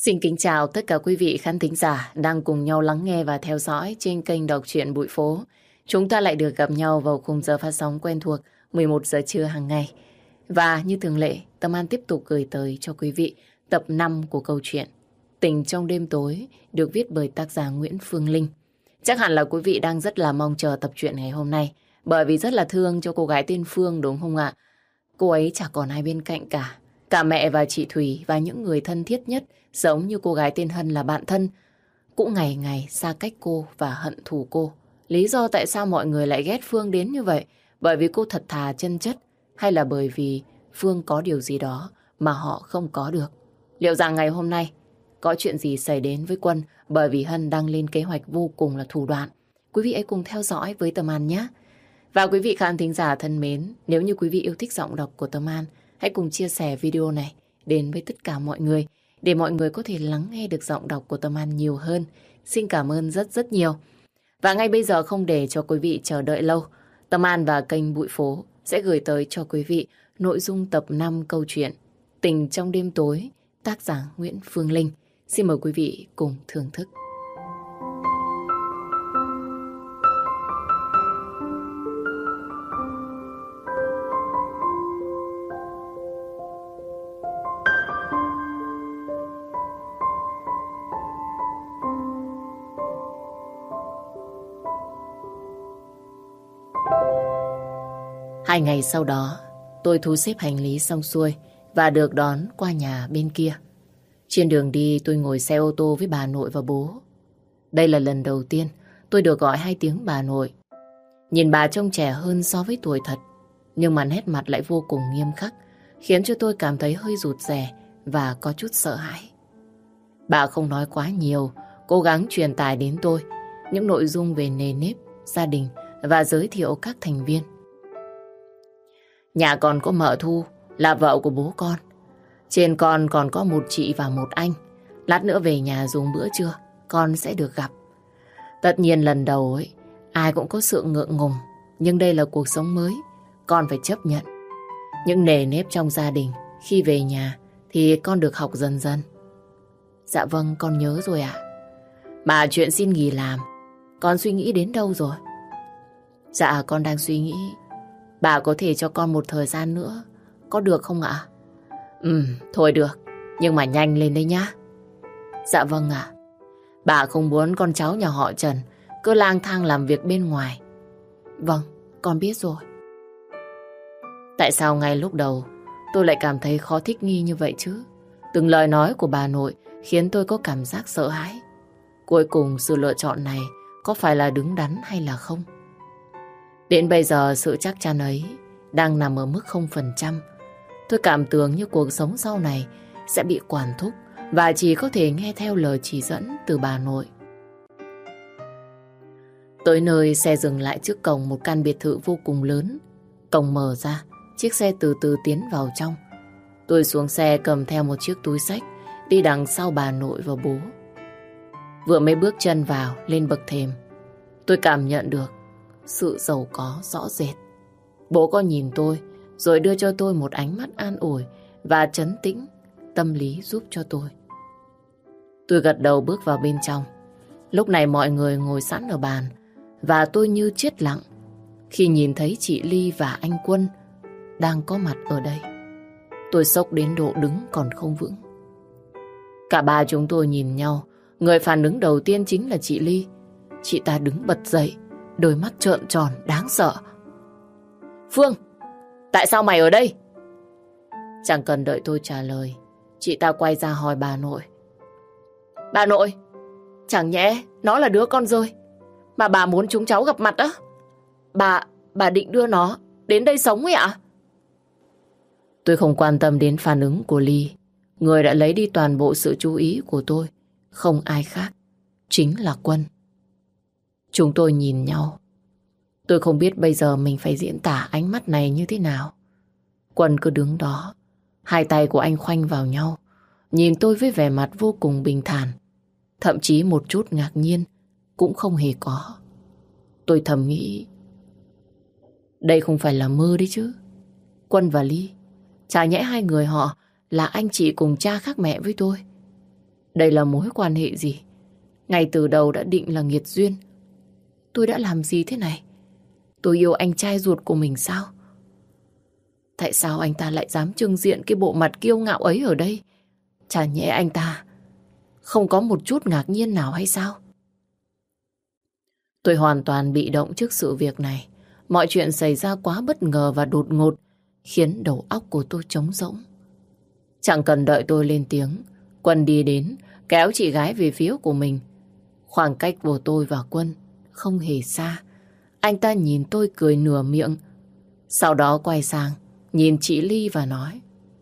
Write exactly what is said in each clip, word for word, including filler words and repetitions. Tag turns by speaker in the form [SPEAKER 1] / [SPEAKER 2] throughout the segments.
[SPEAKER 1] Xin kính chào tất cả quý vị khán thính giả đang cùng nhau lắng nghe và theo dõi trên kênh Đọc truyện Bụi Phố. Chúng ta lại được gặp nhau vào khung giờ phát sóng quen thuộc mười một giờ trưa hàng ngày. Và như thường lệ, Tâm An tiếp tục gửi tới cho quý vị tập năm của câu chuyện Tình trong đêm tối được viết bởi tác giả Nguyễn Phương Linh. Chắc hẳn là quý vị đang rất là mong chờ tập truyện ngày hôm nay, bởi vì rất là thương cho cô gái tên Phương, đúng không ạ? Cô ấy chả còn ai bên cạnh cả. Cả mẹ và chị Thủy và những người thân thiết nhất, giống như cô gái tên Hân là bạn thân, cũng ngày ngày xa cách cô và hận thù cô. Lý do tại sao mọi người lại ghét Phương đến như vậy? Bởi vì cô thật thà chân chất, hay là bởi vì Phương có điều gì đó mà họ không có được? Liệu rằng ngày hôm nay có chuyện gì xảy đến với Quân, bởi vì Hân đang lên kế hoạch vô cùng là thủ đoạn? Quý vị hãy cùng theo dõi với Tâm An nhé. Và quý vị khán thính giả thân mến, nếu như quý vị yêu thích giọng đọc của Tâm An, hãy cùng chia sẻ video này đến với tất cả mọi người, để mọi người có thể lắng nghe được giọng đọc của Tâm An nhiều hơn. Xin cảm ơn rất rất nhiều. Và ngay bây giờ, không để cho quý vị chờ đợi lâu, Tâm An và kênh Bụi Phố sẽ gửi tới cho quý vị nội dung tập năm câu chuyện Tình trong đêm tối, tác giả Nguyễn Phương Linh. Xin mời quý vị cùng thưởng thức. Hai ngày sau đó, tôi thu xếp hành lý xong xuôi và được đón qua nhà bên kia. Trên đường đi, tôi ngồi xe ô tô với bà nội và bố. Đây là lần đầu tiên tôi được gọi hai tiếng bà nội. Nhìn bà trông trẻ hơn so với tuổi thật, nhưng mà nét mặt lại vô cùng nghiêm khắc, khiến cho tôi cảm thấy hơi rụt rè và có chút sợ hãi. Bà không nói quá nhiều, cố gắng truyền tải đến tôi những nội dung về nề nếp, gia đình và giới thiệu các thành viên. Nhà còn có mợ Thu, là vợ của bố con. Trên con còn có một chị và một anh. Lát nữa về nhà dùng bữa trưa, con sẽ được gặp. Tất nhiên lần đầu ấy, ai cũng có sự ngượng ngùng, nhưng đây là cuộc sống mới, con phải chấp nhận. Những nề nếp trong gia đình, khi về nhà thì con được học dần dần. Dạ vâng, con nhớ rồi ạ. Mà chuyện xin nghỉ làm, con suy nghĩ đến đâu rồi? Dạ, con đang suy nghĩ bà có thể cho con một thời gian nữa, có được không ạ? Ừ, thôi được, nhưng mà nhanh lên đấy nhá. Dạ vâng ạ. Bà không muốn con cháu nhà họ Trần cứ lang thang làm việc bên ngoài. Vâng, con biết rồi. Tại sao ngay lúc đầu tôi lại cảm thấy khó thích nghi như vậy chứ? Từng lời nói của bà nội khiến tôi có cảm giác sợ hãi. Cuối cùng sự lựa chọn này có phải là đứng đắn hay là không? Đến bây giờ sự chắc chắn ấy đang nằm ở mức không phần trăm. Tôi cảm tưởng như cuộc sống sau này sẽ bị quản thúc và chỉ có thể nghe theo lời chỉ dẫn từ bà nội. Tới nơi, xe dừng lại trước cổng một căn biệt thự vô cùng lớn. Cổng mở ra, chiếc xe từ từ tiến vào trong. Tôi xuống xe cầm theo một chiếc túi xách, đi đằng sau bà nội và bố. Vừa mới bước chân vào lên bậc thềm, tôi cảm nhận được sự giàu có rõ rệt. Bố có nhìn tôi rồi đưa cho tôi một ánh mắt an ủi và trấn tĩnh tâm lý giúp cho tôi. Tôi gật đầu bước vào bên trong. Lúc này mọi người ngồi sẵn ở bàn và tôi như chết lặng khi nhìn thấy chị Ly và anh Quân đang có mặt ở đây. Tôi sốc đến độ đứng còn không vững. Cả ba chúng tôi nhìn nhau. Người phản ứng đầu tiên chính là chị Ly. Chị ta đứng bật dậy, đôi mắt trợn tròn đáng sợ. Phương, tại sao mày ở đây? Chẳng cần đợi tôi trả lời, chị ta quay ra hỏi bà nội. Bà nội, chẳng nhẽ nó là đứa con rơi mà bà muốn chúng cháu gặp mặt á? Bà, bà định đưa nó đến đây sống ấy ạ? Tôi không quan tâm đến phản ứng của Ly. Người đã lấy đi toàn bộ sự chú ý của tôi không ai khác, chính là Quân. Chúng tôi nhìn nhau. Tôi không biết bây giờ mình phải diễn tả ánh mắt này như thế nào. Quân cứ đứng đó, hai tay của anh khoanh vào nhau, nhìn tôi với vẻ mặt vô cùng bình thản. Thậm chí một chút ngạc nhiên cũng không hề có. Tôi thầm nghĩ, đây không phải là mơ đấy chứ. Quân và Ly, chả nhẽ hai người họ là anh chị cùng cha khác mẹ với tôi. Đây là mối quan hệ gì? Ngay từ đầu đã định là nghiệt duyên. Tôi đã làm gì thế này? Tôi yêu anh trai ruột của mình sao? Tại sao anh ta lại dám trưng diện cái bộ mặt kiêu ngạo ấy ở đây? Chả nhẽ anh ta không có một chút ngạc nhiên nào hay sao? Tôi hoàn toàn bị động trước sự việc này. Mọi chuyện xảy ra quá bất ngờ và đột ngột, khiến đầu óc của tôi trống rỗng. Chẳng cần đợi tôi lên tiếng, Quân đi đến, kéo chị gái về phía của mình. Khoảng cách của tôi và Quân không hề xa. Anh ta nhìn tôi cười nửa miệng, sau đó quay sang, nhìn chị Ly và nói: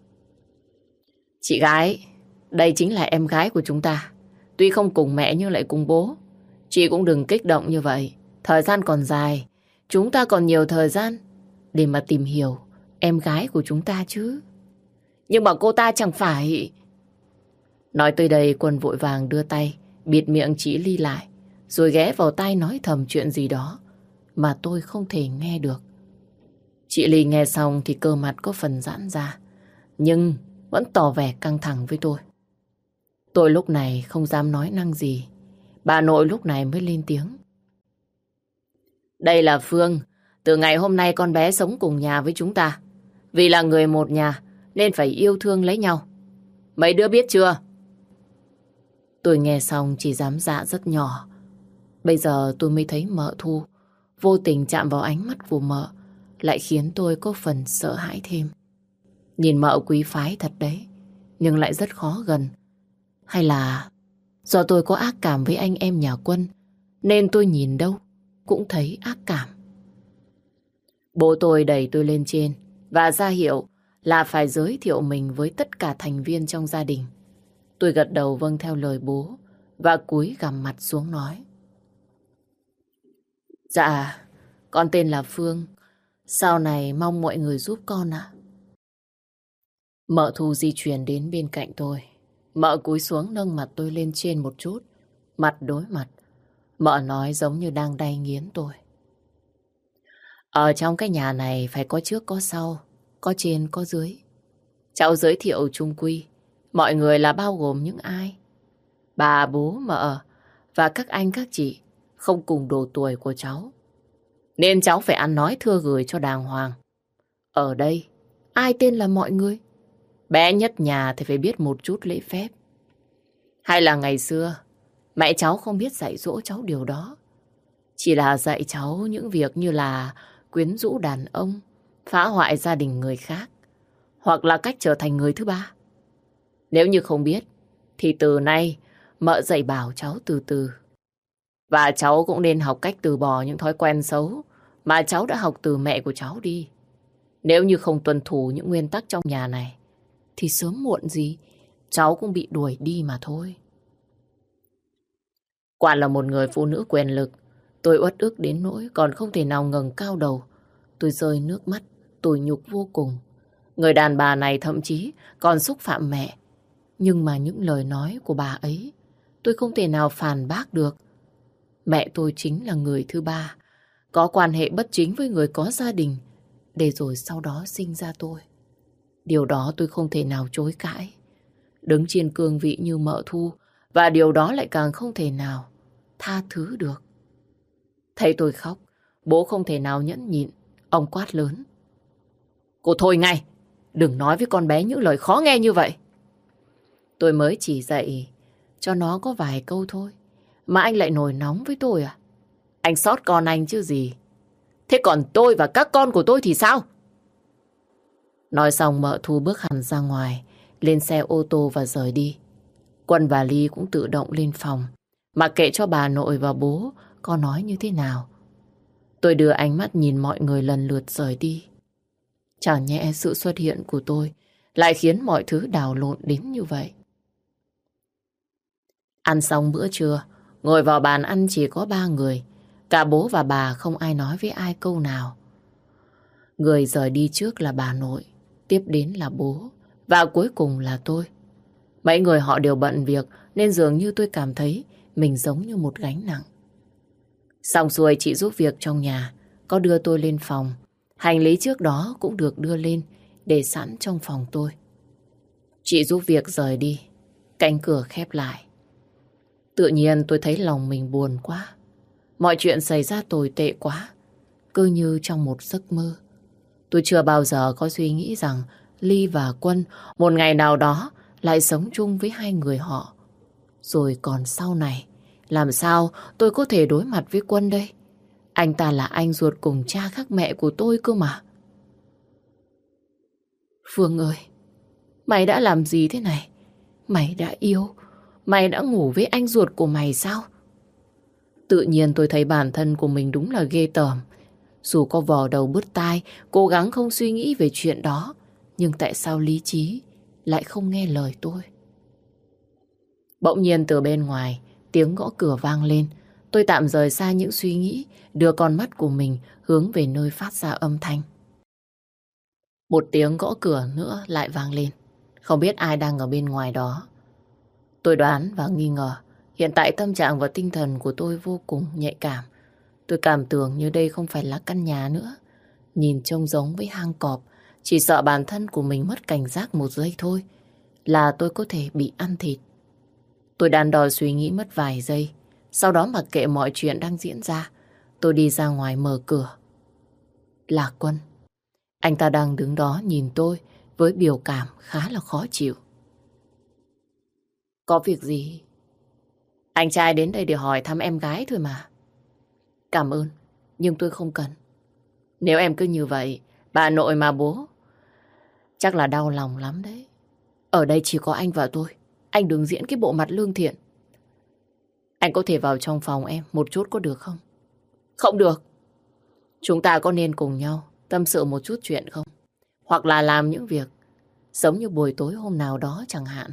[SPEAKER 1] Chị gái, đây chính là em gái của chúng ta. Tuy không cùng mẹ nhưng lại cùng bố. Chị cũng đừng kích động như vậy. Thời gian còn dài, chúng ta còn nhiều thời gian để mà tìm hiểu em gái của chúng ta chứ. Nhưng mà cô ta chẳng phải... Nói tới đây, Quân vội vàng đưa tay bịt miệng chị Ly lại, rồi ghé vào tai nói thầm chuyện gì đó mà tôi không thể nghe được. Chị Ly nghe xong thì cơ mặt có phần giãn ra, nhưng vẫn tỏ vẻ căng thẳng với tôi. Tôi lúc này không dám nói năng gì. Bà nội lúc này mới lên tiếng: Đây là Phương. Từ ngày hôm nay con bé sống cùng nhà với chúng ta. Vì là người một nhà nên phải yêu thương lấy nhau. Mấy đứa biết chưa? Tôi nghe xong chỉ dám dạ rất nhỏ. Bây giờ tôi mới thấy mợ Thu vô tình chạm vào ánh mắt của mợ, lại khiến tôi có phần sợ hãi thêm. Nhìn mợ quý phái thật đấy, nhưng lại rất khó gần. Hay là do tôi có ác cảm với anh em nhà Quân, nên tôi nhìn đâu cũng thấy ác cảm. Bố tôi đẩy tôi lên trên và ra hiệu là phải giới thiệu mình với tất cả thành viên trong gia đình. Tôi gật đầu vâng theo lời bố và cúi gằm mặt xuống nói: Dạ, con tên là Phương. Sau này mong mọi người giúp con ạ. Mợ Thu di chuyển đến bên cạnh tôi. Mợ cúi xuống nâng mặt tôi lên trên một chút, mặt đối mặt. Mợ nói giống như đang đay nghiến tôi: Ở trong cái nhà này phải có trước có sau, có trên có dưới. Cháu giới thiệu chung quy, mọi người là bao gồm những ai? Bà, bố, mợ và các anh các chị không cùng độ tuổi của cháu, nên cháu phải ăn nói thưa gửi cho đàng hoàng. Ở đây, ai tên là mọi người? Bé nhất nhà thì phải biết một chút lễ phép. Hay là ngày xưa, mẹ cháu không biết dạy dỗ cháu điều đó. Chỉ là dạy cháu những việc như là quyến rũ đàn ông, phá hoại gia đình người khác, hoặc là cách trở thành người thứ ba. Nếu như không biết, thì từ nay mợ dạy bảo cháu từ từ. Và cháu cũng nên học cách từ bỏ những thói quen xấu mà cháu đã học từ mẹ của cháu đi. Nếu như không tuân thủ những nguyên tắc trong nhà này, thì sớm muộn gì cháu cũng bị đuổi đi mà thôi. Quả là một người phụ nữ quyền lực. Tôi uất ức đến nỗi còn không thể nào ngẩng cao đầu. Tôi rơi nước mắt, tủi nhục vô cùng. Người đàn bà này thậm chí còn xúc phạm mẹ. Nhưng mà những lời nói của bà ấy, tôi không thể nào phản bác được. Mẹ tôi chính là người thứ ba, có quan hệ bất chính với người có gia đình, để rồi sau đó sinh ra tôi. Điều đó tôi không thể nào chối cãi. Đứng trên cương vị như mợ Thu, và điều đó lại càng không thể nào tha thứ được. Thấy tôi khóc, bố không thể nào nhẫn nhịn. Ông quát lớn: Cô thôi ngay, đừng nói với con bé những lời khó nghe như vậy. Tôi mới chỉ dạy cho nó có vài câu thôi, mà anh lại nổi nóng với tôi à? Anh sót con anh chứ gì. Thế còn tôi và các con của tôi thì sao? Nói xong mợ Thu bước hẳn ra ngoài, lên xe ô tô và rời đi. Quân và Ly cũng tự động lên phòng, mặc kệ cho bà nội và bố có nói như thế nào. Tôi đưa ánh mắt nhìn mọi người lần lượt rời đi. Chẳng nhẽ sự xuất hiện của tôi lại khiến mọi thứ đảo lộn đến như vậy. Ăn xong bữa trưa, ngồi vào bàn ăn chỉ có ba người. Cả bố và bà không ai nói với ai câu nào. Người rời đi trước là bà nội, tiếp đến là bố, và cuối cùng là tôi. Mấy người họ đều bận việc nên dường như tôi cảm thấy mình giống như một gánh nặng. Xong xuôi chị giúp việc trong nhà, có đưa tôi lên phòng. Hành lý trước đó cũng được đưa lên, để sẵn trong phòng tôi. Chị giúp việc rời đi, cánh cửa khép lại. Tự nhiên tôi thấy lòng mình buồn quá. Mọi chuyện xảy ra tồi tệ quá, cứ như trong một giấc mơ. Tôi chưa bao giờ có suy nghĩ rằng Ly và Quân một ngày nào đó lại sống chung với hai người họ. Rồi còn sau này, làm sao tôi có thể đối mặt với Quân đây? Anh ta là anh ruột cùng cha khác mẹ của tôi cơ mà. Phương ơi, mày đã làm gì thế này? Mày đã yêu, mày đã ngủ với anh ruột của mày sao? Tự nhiên tôi thấy bản thân của mình đúng là ghê tởm. Dù có vò đầu bứt tai, cố gắng không suy nghĩ về chuyện đó, nhưng tại sao lý trí lại không nghe lời tôi? Bỗng nhiên từ bên ngoài, tiếng gõ cửa vang lên. Tôi tạm rời xa những suy nghĩ, đưa con mắt của mình hướng về nơi phát ra âm thanh. Một tiếng gõ cửa nữa lại vang lên. Không biết ai đang ở bên ngoài đó. Tôi đoán và nghi ngờ. Hiện tại tâm trạng và tinh thần của tôi vô cùng nhạy cảm. Tôi cảm tưởng như đây không phải là căn nhà nữa. Nhìn trông giống với hang cọp. Chỉ sợ bản thân của mình mất cảnh giác một giây thôi là tôi có thể bị ăn thịt. Tôi đắn đo suy nghĩ mất vài giây. Sau đó mặc kệ mọi chuyện đang diễn ra, tôi đi ra ngoài mở cửa. Là Quân. Anh ta đang đứng đó nhìn tôi với biểu cảm khá là khó chịu. Có việc gì? Anh trai đến đây để hỏi thăm em gái thôi mà. Cảm ơn, nhưng tôi không cần. Nếu em cứ như vậy, bà nội mà bố chắc là đau lòng lắm đấy. Ở đây chỉ có anh và tôi. Anh đừng diễn cái bộ mặt lương thiện. Anh có thể vào trong phòng em một chút có được không? Không được. Chúng ta có nên cùng nhau tâm sự một chút chuyện không? Hoặc là làm những việc giống như buổi tối hôm nào đó chẳng hạn.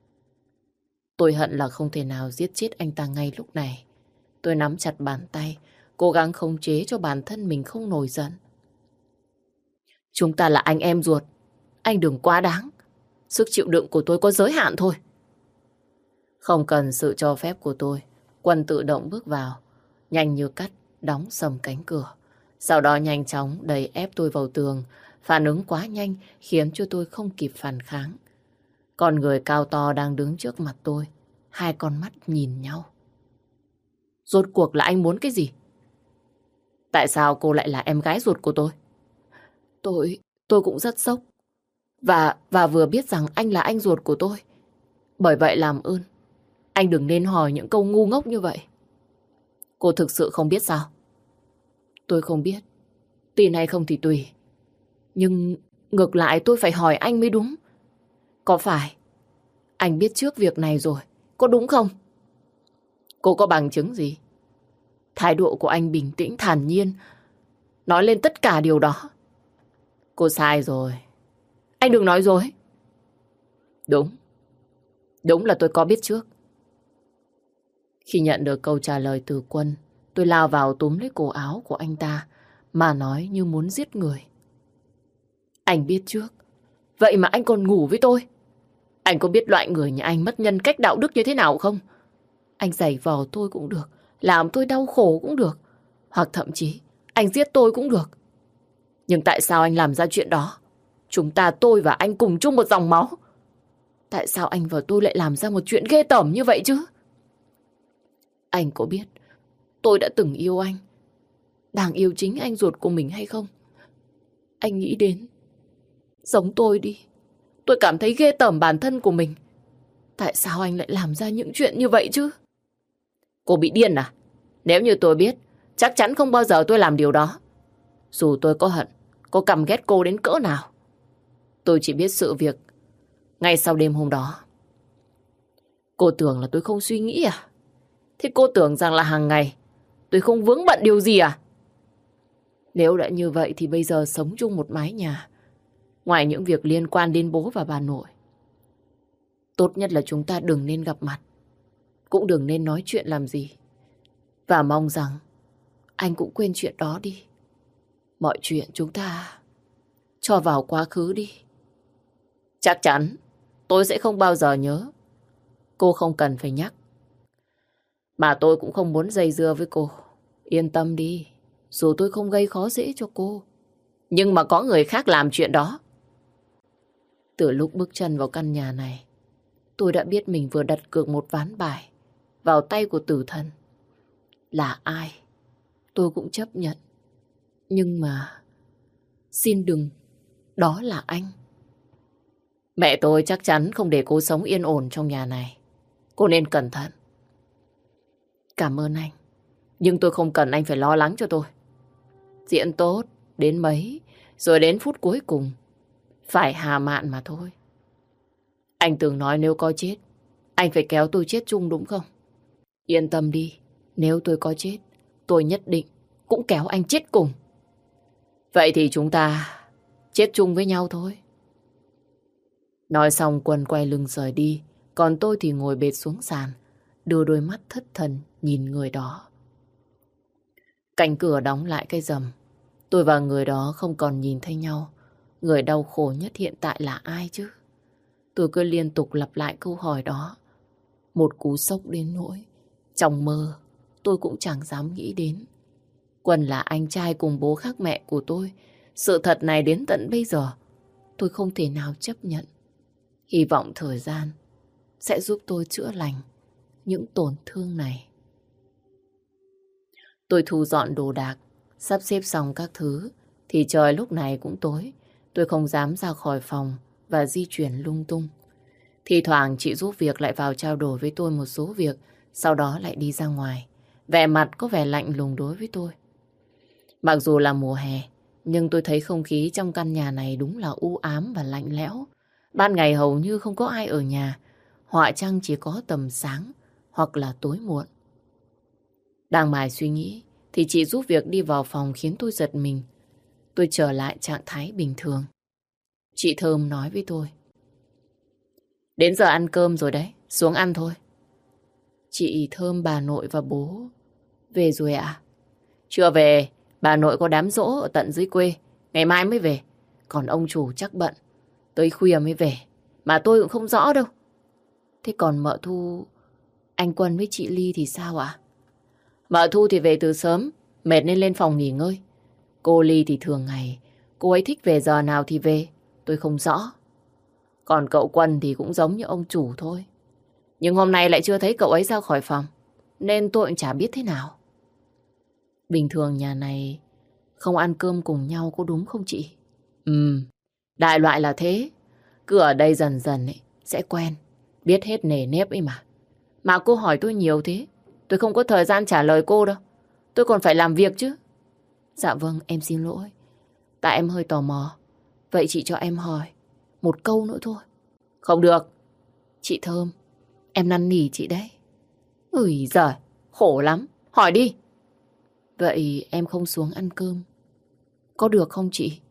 [SPEAKER 1] Tôi hận là không thể nào giết chết anh ta ngay lúc này. Tôi nắm chặt bàn tay, cố gắng khống chế cho bản thân mình không nổi giận. Chúng ta là anh em ruột. Anh đừng quá đáng. Sức chịu đựng của tôi có giới hạn thôi. Không cần sự cho phép của tôi, Quân tự động bước vào, nhanh như cắt đóng sầm cánh cửa. Sau đó nhanh chóng đẩy ép tôi vào tường. Phản ứng quá nhanh khiến cho tôi không kịp phản kháng. Con người cao to đang đứng trước mặt tôi, hai con mắt nhìn nhau. Rốt cuộc là anh muốn cái gì? Tại sao cô lại là em gái ruột của tôi? Tôi, tôi cũng rất sốc. Và, và vừa biết rằng anh là anh ruột của tôi. Bởi vậy làm ơn, anh đừng nên hỏi những câu ngu ngốc như vậy. Cô thực sự không biết sao? Tôi không biết. Tin hay không thì tùy. Nhưng ngược lại tôi phải hỏi anh mới đúng. Có phải anh biết trước việc này rồi, có đúng không? Cô có bằng chứng gì? Thái độ của anh bình tĩnh, thản nhiên, nói lên tất cả điều đó. Cô sai rồi. Anh đừng nói dối. Đúng. Đúng là tôi có biết trước. Khi nhận được câu trả lời từ Quân, tôi lao vào túm lấy cổ áo của anh ta, mà nói như muốn giết người. Anh biết trước. Vậy mà anh còn ngủ với tôi. Anh có biết loại người như anh mất nhân cách đạo đức như thế nào không? Anh giày vò tôi cũng được, làm tôi đau khổ cũng được, hoặc thậm chí anh giết tôi cũng được. Nhưng tại sao anh làm ra chuyện đó? Chúng ta, tôi và anh cùng chung một dòng máu. Tại sao anh và tôi lại làm ra một chuyện ghê tởm như vậy chứ? Anh có biết tôi đã từng yêu anh, đang yêu chính anh ruột của mình hay không? Anh nghĩ đến giống tôi đi. Tôi cảm thấy ghê tởm bản thân của mình. Tại sao anh lại làm ra những chuyện như vậy chứ? Cô bị điên à? Nếu như tôi biết, chắc chắn không bao giờ tôi làm điều đó. Dù tôi có hận, có căm ghét cô đến cỡ nào. Tôi chỉ biết sự việc ngay sau đêm hôm đó. Cô tưởng là tôi không suy nghĩ à? Thế cô tưởng rằng là hàng ngày tôi không vướng bận điều gì à? Nếu đã như vậy thì bây giờ sống chung một mái nhà, ngoài những việc liên quan đến bố và bà nội, tốt nhất là chúng ta đừng nên gặp mặt, cũng đừng nên nói chuyện làm gì. Và mong rằng anh cũng quên chuyện đó đi. Mọi chuyện chúng ta cho vào quá khứ đi. Chắc chắn tôi sẽ không bao giờ nhớ. Cô không cần phải nhắc. Mà tôi cũng không muốn dây dưa với cô. Yên tâm đi. Dù tôi không gây khó dễ cho cô, nhưng mà có người khác làm chuyện đó. Từ lúc bước chân vào căn nhà này, tôi đã biết mình vừa đặt cược một ván bài vào tay của tử thần. Là ai, tôi cũng chấp nhận. Nhưng mà xin đừng, đó là anh. Mẹ tôi chắc chắn không để cô sống yên ổn trong nhà này. Cô nên cẩn thận. Cảm ơn anh, nhưng tôi không cần anh phải lo lắng cho tôi. Diễn tốt đến mấy, rồi đến phút cuối cùng phải hạ mạn mà thôi. Anh từng nói nếu có chết, anh phải kéo tôi chết chung đúng không? Yên tâm đi, nếu tôi có chết, tôi nhất định cũng kéo anh chết cùng. Vậy thì chúng ta chết chung với nhau thôi. Nói xong Quân quay lưng rời đi, còn tôi thì ngồi bệt xuống sàn, đưa đôi mắt thất thần nhìn người đó. Cánh cửa đóng lại cái rầm. Tôi và người đó không còn nhìn thấy nhau. Người đau khổ nhất hiện tại là ai chứ? Tôi cứ liên tục lặp lại câu hỏi đó. Một cú sốc đến nỗi trong mơ tôi cũng chẳng dám nghĩ đến. Quân là anh trai cùng bố khác mẹ của tôi. Sự thật này đến tận bây giờ tôi không thể nào chấp nhận. Hy vọng thời gian sẽ giúp tôi chữa lành những tổn thương này. Tôi thu dọn đồ đạc, sắp xếp xong các thứ thì trời lúc này cũng tối. Tôi không dám ra khỏi phòng và di chuyển lung tung. Thì thoảng chị giúp việc lại vào trao đổi với tôi một số việc, sau đó lại đi ra ngoài. Vẻ mặt có vẻ lạnh lùng đối với tôi. Mặc dù là mùa hè, nhưng tôi thấy không khí trong căn nhà này đúng là u ám và lạnh lẽo. Ban ngày hầu như không có ai ở nhà, họa chăng chỉ có tầm sáng hoặc là tối muộn. Đang mải suy nghĩ thì chị giúp việc đi vào phòng khiến tôi giật mình. Tôi trở lại trạng thái bình thường. Chị Thơm nói với tôi: đến giờ ăn cơm rồi đấy, xuống ăn thôi. Chị Thơm, bà nội và bố về rồi ạ? À? Chưa về, bà nội có đám giỗ ở tận dưới quê, ngày mai mới về. Còn ông chủ chắc bận, tới khuya mới về, mà tôi cũng không rõ đâu. Thế còn mợ Thu, anh Quân với chị Ly thì sao ạ? À? Mợ Thu thì về từ sớm, mệt nên lên phòng nghỉ ngơi. Cô Ly thì thường ngày, cô ấy thích về giờ nào thì về, tôi không rõ. Còn cậu Quân thì cũng giống như ông chủ thôi. Nhưng hôm nay lại chưa thấy cậu ấy ra khỏi phòng, nên tôi cũng chả biết thế nào. Bình thường nhà này không ăn cơm cùng nhau có đúng không chị? Ừ, đại loại là thế. Cứ ở đây dần dần ấy, sẽ quen, biết hết nề nếp ấy mà. Mà cô hỏi tôi nhiều thế, tôi không có thời gian trả lời cô đâu. Tôi còn phải làm việc chứ. Dạ vâng, em xin lỗi. Tại em hơi tò mò. Vậy chị cho em hỏi một câu nữa thôi. Không được. Chị Thơm, em năn nỉ chị đấy. Ui giời, khổ lắm. Hỏi đi. Vậy em không xuống ăn cơm, có được không chị?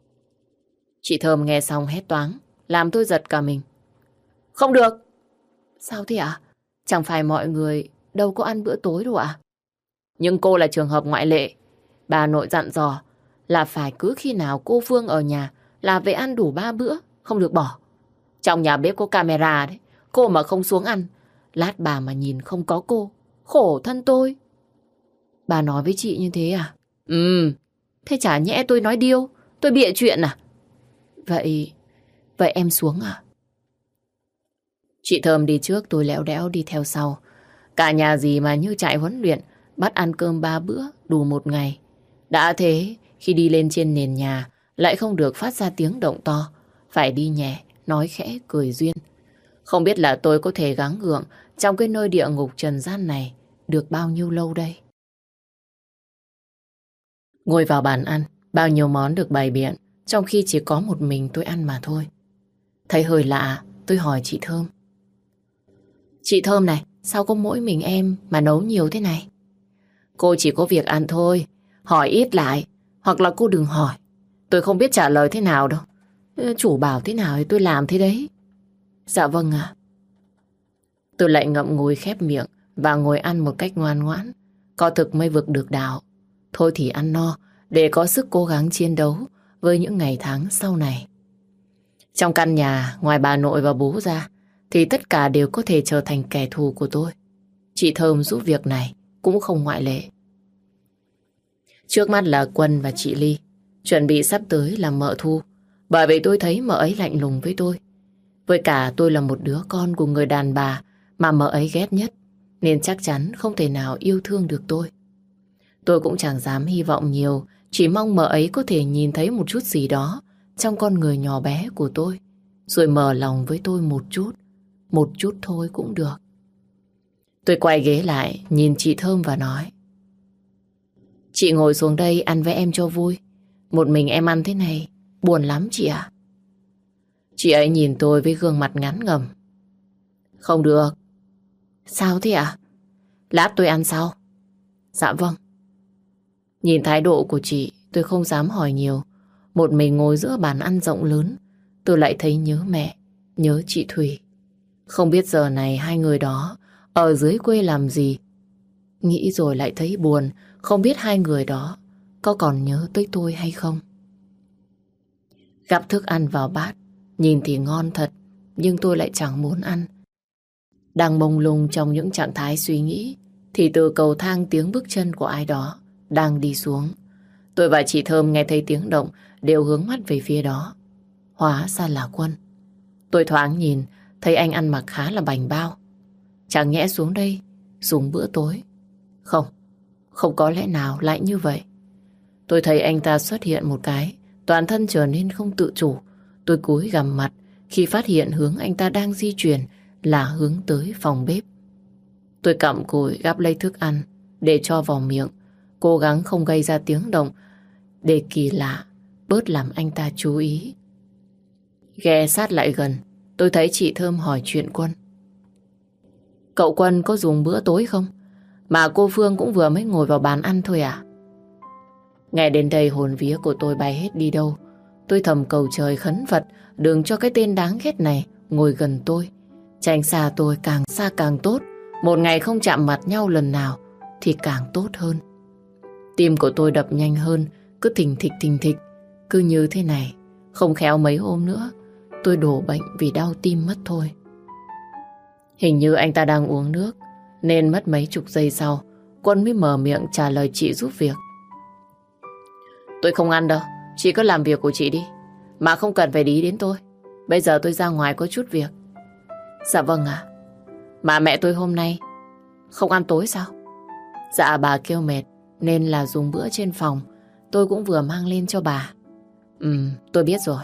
[SPEAKER 1] Chị Thơm nghe xong hét toáng, làm tôi giật cả mình. Không được. Sao thế ạ? À? Chẳng phải mọi người đâu có ăn bữa tối đâu ạ? À? Nhưng cô là trường hợp ngoại lệ. Bà nội dặn dò là phải cứ khi nào cô Phương ở nhà là về ăn đủ ba bữa, không được bỏ. Trong nhà bếp có camera đấy, cô mà không xuống ăn, lát bà mà nhìn không có cô, khổ thân tôi. Bà nói với chị như thế à? Ừ, thế chả nhẽ tôi nói điêu, tôi bịa chuyện à? Vậy, vậy em xuống à? Chị Thơm đi trước, tôi lẽo đẽo đi theo sau. Cả nhà gì mà như trại huấn luyện, bắt ăn cơm ba bữa, đủ một ngày. Đã thế, khi đi lên trên nền nhà, lại không được phát ra tiếng động to, phải đi nhẹ, nói khẽ, cười duyên. Không biết là tôi có thể gắng gượng trong cái nơi địa ngục trần gian này được bao nhiêu lâu đây. Ngồi vào bàn ăn, bao nhiêu món được bày biện, trong khi chỉ có một mình tôi ăn mà thôi. Thấy hơi lạ, tôi hỏi chị Thơm. Chị Thơm này, sao có mỗi mình em mà nấu nhiều thế này? Cô chỉ có việc ăn thôi, hỏi ít lại, hoặc là cô đừng hỏi. Tôi không biết trả lời thế nào đâu. Chủ bảo thế nào thì tôi làm thế đấy. Dạ vâng ạ. Tôi lại ngậm ngùi khép miệng và ngồi ăn một cách ngoan ngoãn. Có thực mới vực được đạo. Thôi thì ăn no để có sức cố gắng chiến đấu với những ngày tháng sau này. Trong căn nhà, ngoài bà nội và bố ra, thì tất cả đều có thể trở thành kẻ thù của tôi. Chị Thơm giúp việc này cũng không ngoại lệ. Trước mắt là Quân và chị Ly, chuẩn bị sắp tới là mợ Thu. Bởi vì tôi thấy mợ ấy lạnh lùng với tôi. Với cả tôi là một đứa con của người đàn bà mà mợ ấy ghét nhất. nên chắc chắn không thể nào yêu thương được tôi. Tôi cũng chẳng dám hy vọng nhiều, chỉ mong mợ ấy có thể nhìn thấy một chút gì đó trong con người nhỏ bé của tôi, rồi mở lòng với tôi một chút, một chút thôi cũng được. Tôi quay ghế lại, nhìn chị Thơm và nói: Chị ngồi xuống đây ăn với em cho vui. Một mình em ăn thế này, buồn lắm chị ạ. Chị ấy nhìn tôi với gương mặt ngán ngẩm. Không được. Sao thế ạ? Lát tôi ăn sau. Dạ vâng. Nhìn thái độ của chị, tôi không dám hỏi nhiều. Một mình ngồi giữa bàn ăn rộng lớn, tôi lại thấy nhớ mẹ, nhớ chị Thùy. Không biết giờ này hai người đó ở dưới quê làm gì. Nghĩ rồi lại thấy buồn, không biết hai người đó có còn nhớ tới tôi hay không. Gắp thức ăn vào bát, nhìn thì ngon thật, nhưng tôi lại chẳng muốn ăn. Đang mông lung trong những trạng thái suy nghĩ, thì từ cầu thang tiếng bước chân của ai đó đang đi xuống. Tôi và chị Thơm nghe thấy tiếng động, đều hướng mắt về phía đó. Hóa ra là Quân. Tôi thoáng nhìn, thấy anh ăn mặc khá là bảnh bao. Chẳng nhẽ xuống đây dùng bữa tối? Không, không có lẽ nào lại như vậy. Tôi thấy anh ta xuất hiện một cái, toàn thân trở nên không tự chủ. Tôi cúi gằm mặt khi phát hiện hướng anh ta đang di chuyển là hướng tới phòng bếp. Tôi cặm cụi gắp lấy thức ăn để cho vào miệng, cố gắng không gây ra tiếng động để kỳ lạ bớt làm anh ta chú ý. Ghé sát lại gần, tôi thấy chị Thơm hỏi chuyện Quân. Cậu Quân có dùng bữa tối không? Mà cô Phương cũng vừa mới ngồi vào bàn ăn thôi à? Nghe đến đây hồn vía của tôi bay hết đi đâu. Tôi thầm cầu trời khấn Phật đừng cho cái tên đáng ghét này ngồi gần tôi. Tránh xa tôi càng xa càng tốt. Một ngày không chạm mặt nhau lần nào thì càng tốt hơn. Tim của tôi đập nhanh hơn, cứ thình thịch thình thịch. Cứ như thế này, không khéo mấy hôm nữa tôi đổ bệnh vì đau tim mất thôi. Hình như anh ta đang uống nước, nên mất mấy chục giây sau, Quân mới mở miệng trả lời chị giúp việc. Tôi không ăn đâu, chị cứ làm việc của chị đi, mà không cần phải ý đến tôi. Bây giờ tôi ra ngoài có chút việc. Dạ vâng ạ. Mà mẹ tôi hôm nay không ăn tối sao? Dạ bà kêu mệt nên là dùng bữa trên phòng. Tôi cũng vừa mang lên cho bà. Ừ, tôi biết rồi.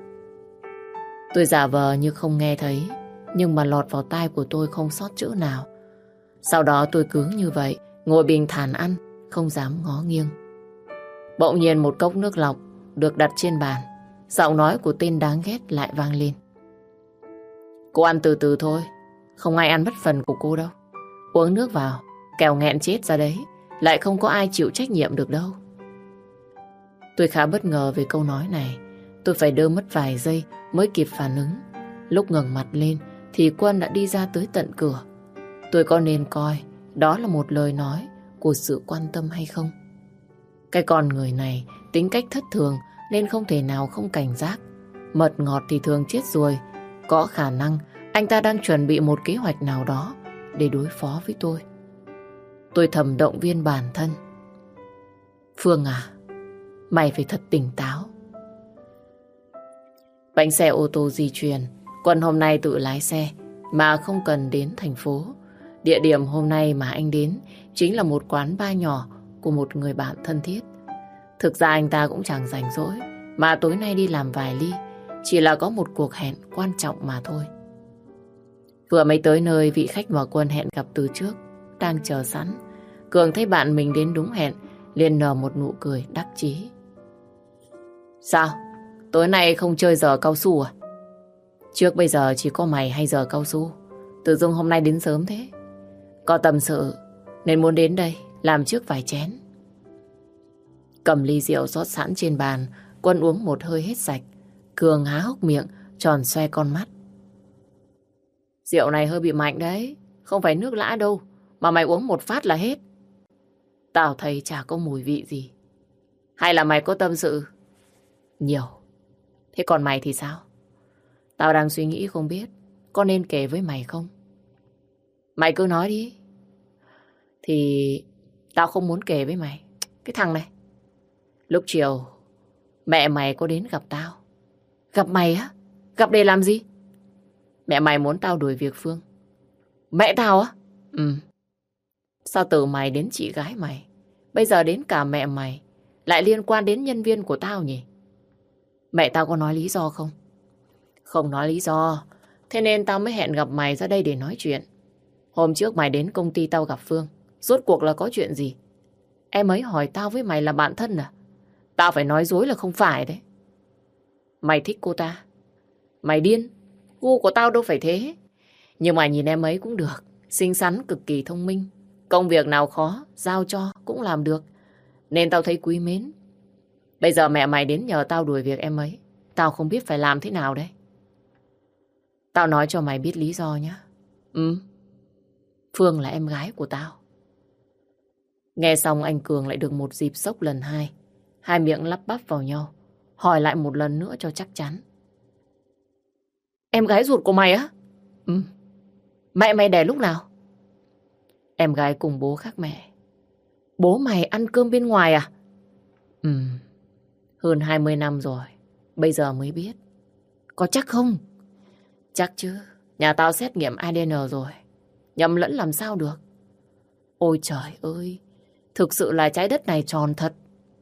[SPEAKER 1] Tôi giả vờ như không nghe thấy, nhưng mà lọt vào tai của tôi không sót chữ nào. Sau đó tôi cứ như vậy, ngồi bình thản ăn, không dám ngó nghiêng. Bỗng nhiên một cốc nước lọc được đặt trên bàn. Giọng nói của tên đáng ghét lại vang lên. Cô ăn từ từ thôi, không ai ăn mất phần của cô đâu. Uống nước vào, kẻo nghẹn chết ra đấy, lại không có ai chịu trách nhiệm được đâu. Tôi khá bất ngờ về câu nói này. Tôi phải đơ mất vài giây mới kịp phản ứng. Lúc ngẩng mặt lên thì Quân đã đi ra tới tận cửa. Tôi có nên coi đó là một lời nói của sự quan tâm hay không? Cái con người này tính cách thất thường nên không thể nào không cảnh giác. Mật ngọt thì thường chết ruồi. Có khả năng anh ta đang chuẩn bị một kế hoạch nào đó để đối phó với tôi. Tôi thầm động viên bản thân. Phương à, mày phải thật tỉnh táo. Bánh xe ô tô di chuyển. Quân hôm nay tự lái xe mà không cần đến thành phố. Địa điểm hôm nay mà anh đến chính là một quán bar nhỏ của một người bạn thân thiết. Thực ra anh ta cũng chẳng rảnh rỗi, mà tối nay đi làm vài ly, chỉ là có một cuộc hẹn quan trọng mà thôi. Vừa mới tới nơi, vị khách mà Quân hẹn gặp từ trước đang chờ sẵn. Cường thấy bạn mình đến đúng hẹn, liền nở một nụ cười đắc chí. Sao? Tối nay không chơi giờ cao su à? Trước bây giờ chỉ có mày hay giờ cao su. Tự dưng hôm nay đến sớm thế. Có tâm sự nên muốn đến đây làm trước vài chén. Cầm ly rượu rót sẵn trên bàn, Quân uống một hơi hết sạch. Cường há hốc miệng, tròn xoe con mắt. Rượu này hơi bị mạnh đấy, không phải nước lã đâu, mà mày uống một phát là hết. Tao thấy chả có mùi vị gì. Hay là mày có tâm sự nhiều? Thế còn mày thì sao? Tao đang suy nghĩ không biết có nên kể với mày không. Mày cứ nói đi. Thì tao không muốn kể với mày. Cái thằng này, lúc chiều mẹ mày có đến gặp tao. Gặp mày á? Gặp để làm gì? Mẹ mày muốn tao đuổi việc Phương. Mẹ tao á? Ừ. Sao từ mày đến chị gái mày, bây giờ đến cả mẹ mày, lại liên quan đến nhân viên của tao nhỉ? Mẹ tao có nói lý do không? Không nói lý do, thế nên tao mới hẹn gặp mày ra đây để nói chuyện. Hôm trước mày đến công ty tao gặp Phương, rốt cuộc là có chuyện gì? Em ấy hỏi tao với mày là bạn thân à? Tao phải nói dối là không phải đấy. Mày thích cô ta? Mày điên, gu của tao đâu phải thế. Nhưng mà nhìn em ấy cũng được, xinh xắn, cực kỳ thông minh. Công việc nào khó, giao cho cũng làm được. Nên tao thấy quý mến. Bây giờ mẹ mày đến nhờ tao đuổi việc em ấy. Tao không biết phải làm thế nào đấy. Tao nói cho mày biết lý do nhé. Ừ, Phương là em gái của tao. Nghe xong anh Cường lại được một dịp sốc lần hai. Hai miệng lắp bắp vào nhau. Hỏi lại một lần nữa cho chắc chắn. Em gái ruột của mày á? Ừ. Mẹ mày đẻ lúc nào? Em gái cùng bố khác mẹ. Bố mày ăn cơm bên ngoài à? Ừ. Hơn hai mươi năm rồi. Bây giờ mới biết. Có chắc không? Chắc chứ. Nhà tao xét nghiệm a đê en rồi. Nhầm lẫn làm sao được. Ôi trời ơi. Thực sự là trái đất này tròn thật.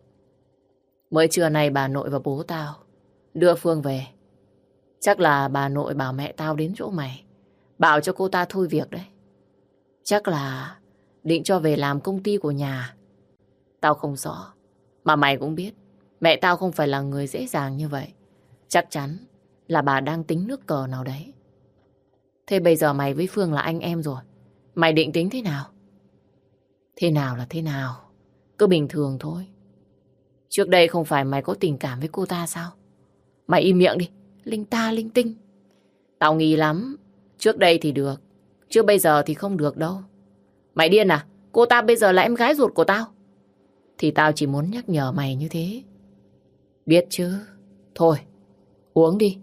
[SPEAKER 1] Mới trưa nay bà nội và bố tao đưa Phương về. Chắc là bà nội bảo mẹ tao đến chỗ mày, bảo cho cô ta thôi việc đấy. Chắc là định cho về làm công ty của nhà. Tao không rõ. Mà mày cũng biết, mẹ tao không phải là người dễ dàng như vậy. Chắc chắn là bà đang tính nước cờ nào đấy. Thế bây giờ mày với Phương là anh em rồi. Mày định tính thế nào? Thế nào là thế nào? Cứ bình thường thôi. Trước đây không phải mày có tình cảm với cô ta sao? Mày im miệng đi. Linh ta linh tinh. Tao nghi lắm. Trước đây thì được, chứ bây giờ thì không được đâu. Mày điên à? Cô ta bây giờ là em gái ruột của tao. Thì tao chỉ muốn nhắc nhở mày như thế. Biết chứ. Thôi, uống đi.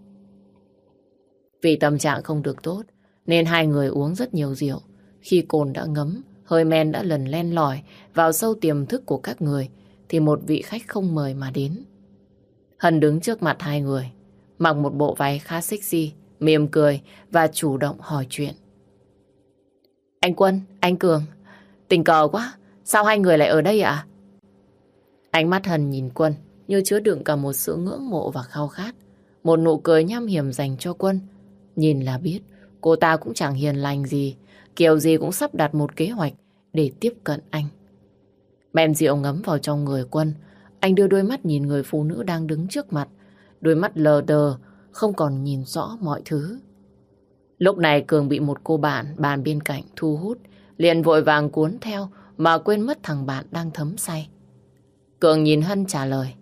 [SPEAKER 1] Vì tâm trạng không được tốt, nên hai người uống rất nhiều rượu. Khi cồn đã ngấm, hơi men đã lần len lỏi vào sâu tiềm thức của các người, thì một vị khách không mời mà đến. Hân đứng trước mặt hai người, mặc một bộ váy khá sexy, mỉm cười và chủ động hỏi chuyện. Anh Quân, anh Cường, tình cờ quá, sao hai người lại ở đây ạ? Ánh mắt Hân nhìn Quân như chứa đựng cả một sự ngưỡng mộ và khao khát. Một nụ cười nham hiểm dành cho Quân. Nhìn là biết cô ta cũng chẳng hiền lành gì, kiểu gì cũng sắp đặt một kế hoạch để tiếp cận anh. Men rượu ngấm vào trong người Quân, anh đưa đôi mắt nhìn người phụ nữ đang đứng trước mặt. Đôi mắt lờ đờ, không còn nhìn rõ mọi thứ. Lúc này Cường bị một cô bạn bàn bên cạnh thu hút, liền vội vàng cuốn theo mà quên mất thằng bạn đang thấm say. Cường nhìn Hân trả lời.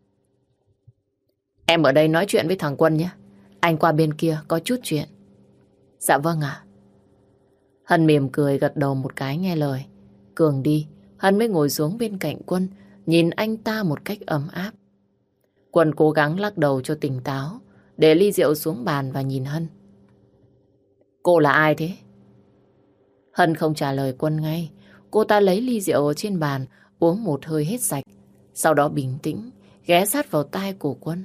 [SPEAKER 1] Em ở đây nói chuyện với thằng Quân nhé. Anh qua bên kia có chút chuyện. Dạ vâng ạ. Hân mỉm cười gật đầu một cái nghe lời. Cường đi, Hân mới ngồi xuống bên cạnh Quân, nhìn anh ta một cách ấm áp. Quân cố gắng lắc đầu cho tỉnh táo, để ly rượu xuống bàn và nhìn Hân. Cô là ai thế? Hân không trả lời Quân ngay. Cô ta lấy ly rượu ở trên bàn, uống một hơi hết sạch. Sau đó bình tĩnh, ghé sát vào tai của Quân.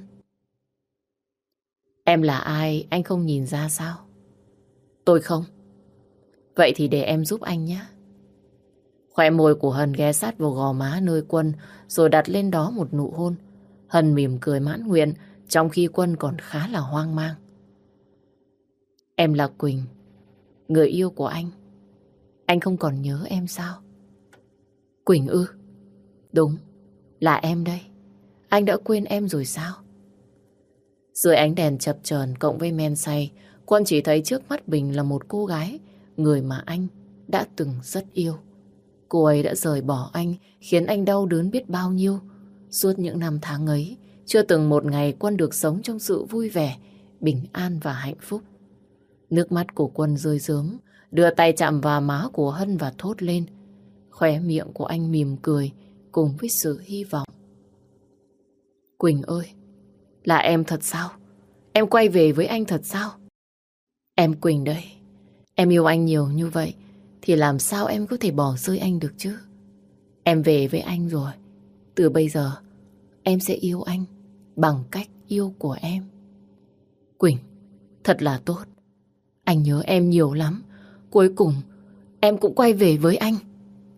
[SPEAKER 1] Em là ai, anh không nhìn ra sao? Tôi không. Vậy thì để em giúp anh nhé. Khóe môi của Hân ghé sát vào gò má nơi Quân, rồi đặt lên đó một nụ hôn. Hân mỉm cười mãn nguyện, trong khi Quân còn khá là hoang mang. Em là Quỳnh, người yêu của anh. Anh không còn nhớ em sao? Quỳnh ư? Đúng, là em đây. Anh đã quên em rồi sao? Dưới ánh đèn chập chờn cộng với men say, Quân chỉ thấy trước mắt Bình là một cô gái, người mà anh đã từng rất yêu. Cô ấy đã rời bỏ anh, khiến anh đau đớn biết bao nhiêu. Suốt những năm tháng ấy, chưa từng một ngày Quân được sống trong sự vui vẻ, bình an và hạnh phúc. Nước mắt của Quân rơi rớm, đưa tay chạm vào má của Hân và thốt lên. Khóe miệng của anh mỉm cười, cùng với sự hy vọng. Quỳnh ơi, là em thật sao? Em quay về với anh thật sao? Em Quỳnh đây. Em yêu anh nhiều như vậy, thì làm sao em có thể bỏ rơi anh được chứ? Em về với anh rồi. Từ bây giờ, em sẽ yêu anh bằng cách yêu của em. Quỳnh, thật là tốt. Anh nhớ em nhiều lắm. Cuối cùng, em cũng quay về với anh.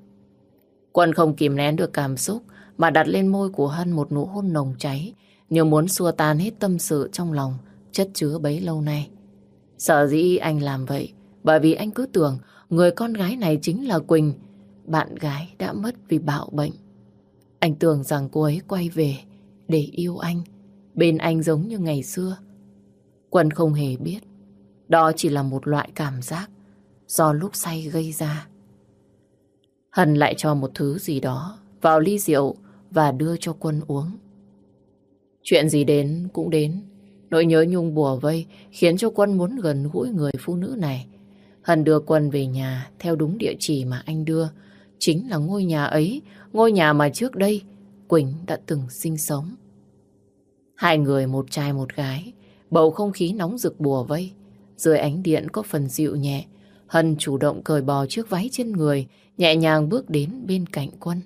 [SPEAKER 1] Quân không kìm nén được cảm xúc mà đặt lên môi của Hân một nụ hôn nồng cháy, như muốn xua tan hết tâm sự trong lòng chất chứa bấy lâu nay. Sợ dĩ anh làm vậy bởi vì anh cứ tưởng người con gái này chính là Quỳnh, bạn gái đã mất vì bạo bệnh. Anh tưởng rằng cô ấy quay về để yêu anh, bên anh giống như ngày xưa. Quân không hề biết đó chỉ là một loại cảm giác do lúc say gây ra. Hân lại cho một thứ gì đó vào ly rượu và đưa cho Quân uống. Chuyện gì đến cũng đến. Nỗi nhớ nhung bủa vây khiến cho Quân muốn gần gũi người phụ nữ này. Hân đưa Quân về nhà theo đúng địa chỉ mà anh đưa. Chính là ngôi nhà ấy, ngôi nhà mà trước đây Quỳnh đã từng sinh sống. Hai người một trai một gái, bầu không khí nóng rực bùa vây. Dưới ánh điện có phần dịu nhẹ, Hân chủ động cởi bỏ chiếc váy trên người, nhẹ nhàng bước đến bên cạnh Quân.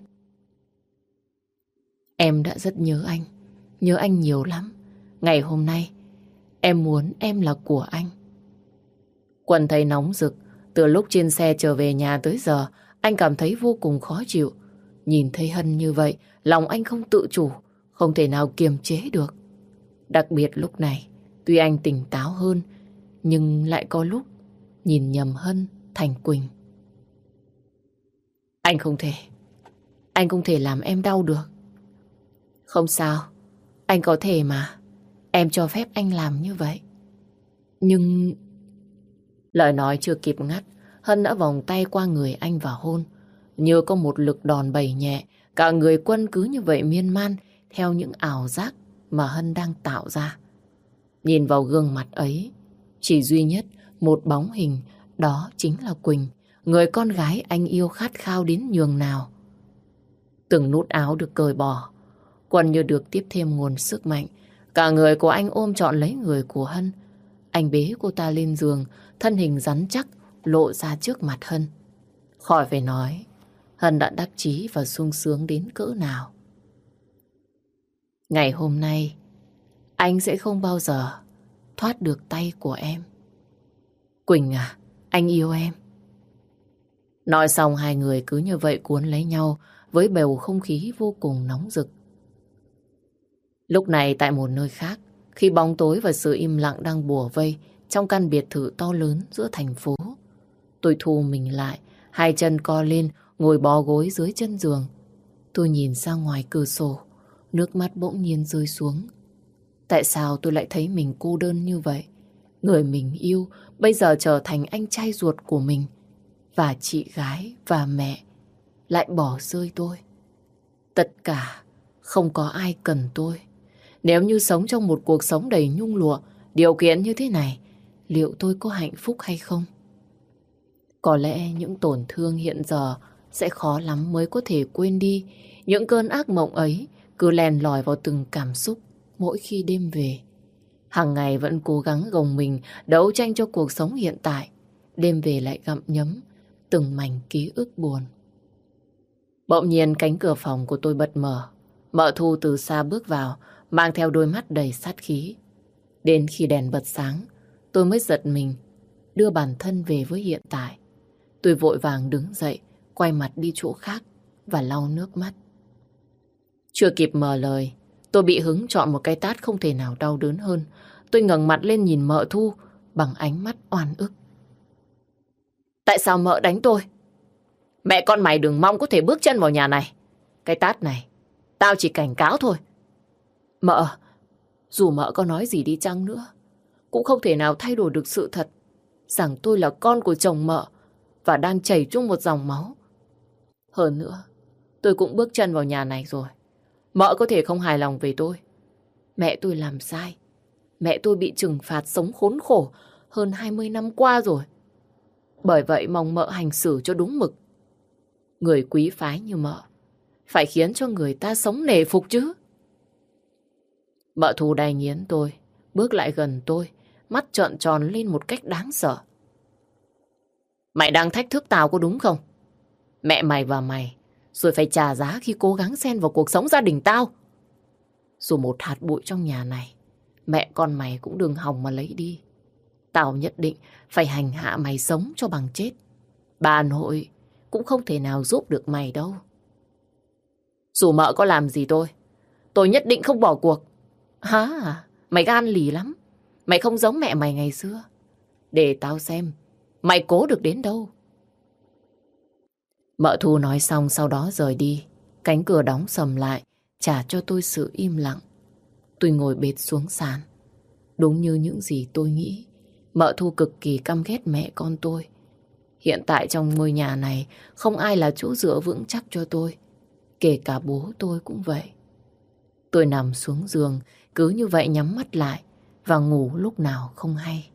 [SPEAKER 1] Em đã rất nhớ anh, nhớ anh nhiều lắm. Ngày hôm nay, em muốn em là của anh. Quân thấy nóng rực, từ lúc trên xe trở về nhà tới giờ, anh cảm thấy vô cùng khó chịu. Nhìn thấy Hân như vậy, lòng anh không tự chủ, không thể nào kiềm chế được. Đặc biệt lúc này, tuy anh tỉnh táo hơn, nhưng lại có lúc nhìn nhầm Hân thành Quỳnh. Anh không thể, anh không thể làm em đau được. Không sao, anh có thể mà. Em cho phép anh làm như vậy. Nhưng... Lời nói chưa kịp ngắt, Hân đã vòng tay qua người anh và hôn. Như có một lực đòn bẩy nhẹ, cả người Quân cứ như vậy miên man theo những ảo giác mà Hân đang tạo ra. Nhìn vào gương mặt ấy, chỉ duy nhất một bóng hình, đó chính là Quỳnh, người con gái anh yêu khát khao đến nhường nào. Từng nút áo được cởi bỏ, Quân như được tiếp thêm nguồn sức mạnh. Cả người của anh ôm trọn lấy người của Hân. Anh bế cô ta lên giường, thân hình rắn chắc lộ ra trước mặt Hân. Khỏi phải nói, Hân đã đắc chí và sung sướng đến cỡ nào. Ngày hôm nay, anh sẽ không bao giờ thoát được tay của em. Quỳnh à, anh yêu em. Nói xong hai người cứ như vậy cuốn lấy nhau với bầu không khí vô cùng nóng rực. Lúc này tại một nơi khác, khi bóng tối và sự im lặng đang bủa vây trong căn biệt thự to lớn giữa thành phố, tôi thu mình lại, hai chân co lên, ngồi bó gối dưới chân giường. Tôi nhìn ra ngoài cửa sổ, nước mắt bỗng nhiên rơi xuống. Tại sao tôi lại thấy mình cô đơn như vậy? Người mình yêu bây giờ trở thành anh trai ruột của mình, và chị gái và mẹ lại bỏ rơi tôi. Tất cả không có ai cần tôi. Nếu như sống trong một cuộc sống đầy nhung lụa, điều kiện như thế này, liệu tôi có hạnh phúc hay không? Có lẽ những tổn thương hiện giờ sẽ khó lắm mới có thể quên đi. Những cơn ác mộng ấy cứ len lỏi vào từng cảm xúc mỗi khi đêm về. Hàng ngày vẫn cố gắng gồng mình đấu tranh cho cuộc sống hiện tại. Đêm về lại gặm nhấm từng mảnh ký ức buồn. Bỗng nhiên cánh cửa phòng của tôi bật mở. Mợ Thu từ xa bước vào, mang theo đôi mắt đầy sát khí. Đến khi đèn bật sáng, tôi mới giật mình, đưa bản thân về với hiện tại. Tôi vội vàng đứng dậy, quay mặt đi chỗ khác và lau nước mắt. Chưa kịp mở lời, tôi bị hứng chọn một cái tát không thể nào đau đớn hơn. Tôi ngẩng mặt lên nhìn mợ Thu bằng ánh mắt oan ức. Tại sao mợ đánh tôi? Mẹ con mày đừng mong có thể bước chân vào nhà này. Cái tát này, tao chỉ cảnh cáo thôi. Mợ, dù mợ có nói gì đi chăng nữa, cũng không thể nào thay đổi được sự thật rằng tôi là con của chồng mợ và đang chảy chung một dòng máu. Hơn nữa, tôi cũng bước chân vào nhà này rồi. Mợ có thể không hài lòng về tôi. Mẹ tôi làm sai. Mẹ tôi bị trừng phạt sống khốn khổ hơn hai mươi năm qua rồi. Bởi vậy mong mợ hành xử cho đúng mực. Người quý phái như mợ phải khiến cho người ta sống nể phục chứ. Mợ Thu đay nghiến tôi, bước lại gần tôi, mắt trợn tròn lên một cách đáng sợ. Mày đang thách thức tao có đúng không? Mẹ mày và mày rồi phải trả giá khi cố gắng xen vào cuộc sống gia đình tao. Dù một hạt bụi trong nhà này, mẹ con mày cũng đừng hòng mà lấy đi. Tao nhất định phải hành hạ mày sống cho bằng chết. Bà nội cũng không thể nào giúp được mày đâu. Dù mợ có làm gì tôi, tôi nhất định không bỏ cuộc. Hả? Mày gan lì lắm. Mày không giống mẹ mày ngày xưa. Để tao xem mày cố được đến đâu. Mợ Thu nói xong sau đó rời đi. Cánh cửa đóng sầm lại, trả cho tôi sự im lặng. Tôi ngồi bệt xuống sàn. Đúng như những gì tôi nghĩ, mợ Thu cực kỳ căm ghét mẹ con tôi. Hiện tại trong ngôi nhà này không ai là chỗ dựa vững chắc cho tôi. Kể cả bố tôi cũng vậy. Tôi nằm xuống giường, cứ như vậy nhắm mắt lại và ngủ lúc nào không hay.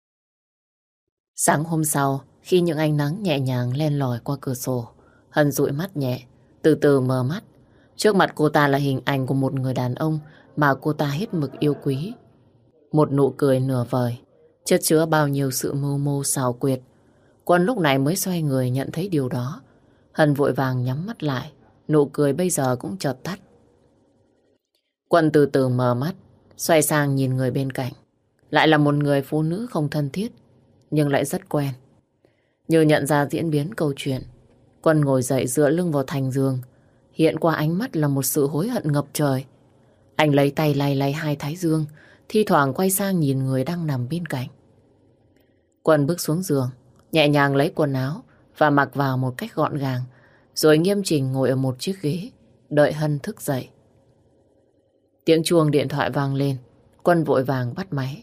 [SPEAKER 1] Sáng hôm sau, khi những ánh nắng nhẹ nhàng len lỏi qua cửa sổ, Hân dụi mắt nhẹ, từ từ mở mắt. Trước mặt cô ta là hình ảnh của một người đàn ông mà cô ta hết mực yêu quý. Một nụ cười nửa vời, chất chứa bao nhiêu sự mưu mô xảo quyệt. Quân lúc này mới xoay người nhận thấy điều đó. Hân vội vàng nhắm mắt lại, nụ cười bây giờ cũng chợt tắt. Quân từ từ mở mắt, xoay sang nhìn người bên cạnh. Lại là một người phụ nữ không thân thiết, nhưng lại rất quen. Như nhận ra diễn biến câu chuyện, Quân ngồi dậy dựa lưng vào thành giường. Hiện qua ánh mắt là một sự hối hận ngập trời. Anh lấy tay lay lay hai thái dương, thi thoảng quay sang nhìn người đang nằm bên cạnh. Quân bước xuống giường, nhẹ nhàng lấy quần áo và mặc vào một cách gọn gàng, rồi nghiêm chỉnh ngồi ở một chiếc ghế, đợi Hân thức dậy. Tiếng chuông điện thoại vang lên, Quân vội vàng bắt máy.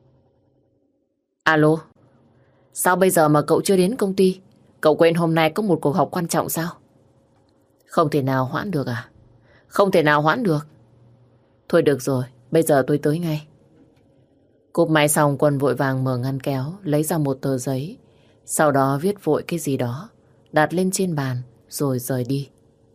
[SPEAKER 1] Alo, sao bây giờ mà cậu chưa đến công ty? Cậu quên hôm nay có một cuộc họp quan trọng sao? Không thể nào hoãn được à? Không thể nào hoãn được. Thôi được rồi, bây giờ tôi tới ngay. Cúp máy xong, Quân vội vàng mở ngăn kéo, lấy ra một tờ giấy, sau đó viết vội cái gì đó, đặt lên trên bàn, rồi rời đi.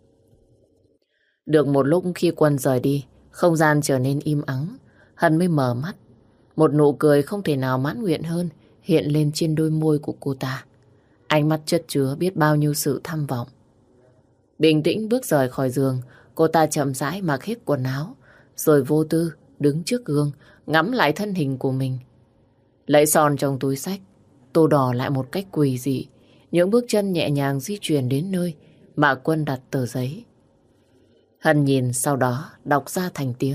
[SPEAKER 1] Được một lúc khi Quân rời đi, không gian trở nên im ắng, Hân mới mở mắt. Một nụ cười không thể nào mãn nguyện hơn hiện lên trên đôi môi của cô ta. Ánh mắt chất chứa biết bao nhiêu sự tham vọng. Bình tĩnh bước rời khỏi giường, cô ta chậm rãi mặc hết quần áo, rồi vô tư đứng trước gương, ngắm lại thân hình của mình. Lấy son trong túi xách, tô đỏ lại một cách quỳ dị. Những bước chân nhẹ nhàng di chuyển đến nơi mà Quân đặt tờ giấy. Hân nhìn sau đó đọc ra thành tiếng.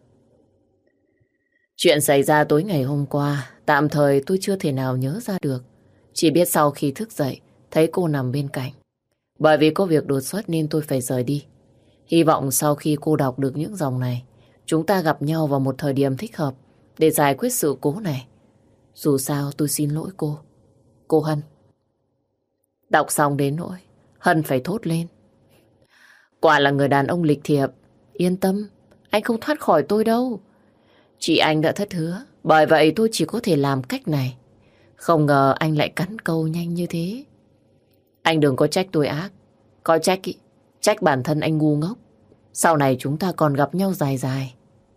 [SPEAKER 1] Chuyện xảy ra tối ngày hôm qua, tạm thời tôi chưa thể nào nhớ ra được. Chỉ biết sau khi thức dậy, thấy cô nằm bên cạnh. Bởi vì có việc đột xuất nên tôi phải rời đi. Hy vọng sau khi cô đọc được những dòng này, chúng ta gặp nhau vào một thời điểm thích hợp để giải quyết sự cố này. Dù sao tôi xin lỗi cô. Cô Hân. Đọc xong đến nỗi Hân phải thốt lên. Quả là người đàn ông lịch thiệp. Yên tâm, anh không thoát khỏi tôi đâu. Chị anh đã thất hứa, bởi vậy tôi chỉ có thể làm cách này. Không ngờ anh lại cắn câu nhanh như thế. Anh đừng có trách tôi ác. Có trách ý, trách bản thân anh ngu ngốc. Sau này chúng ta còn gặp nhau dài dài.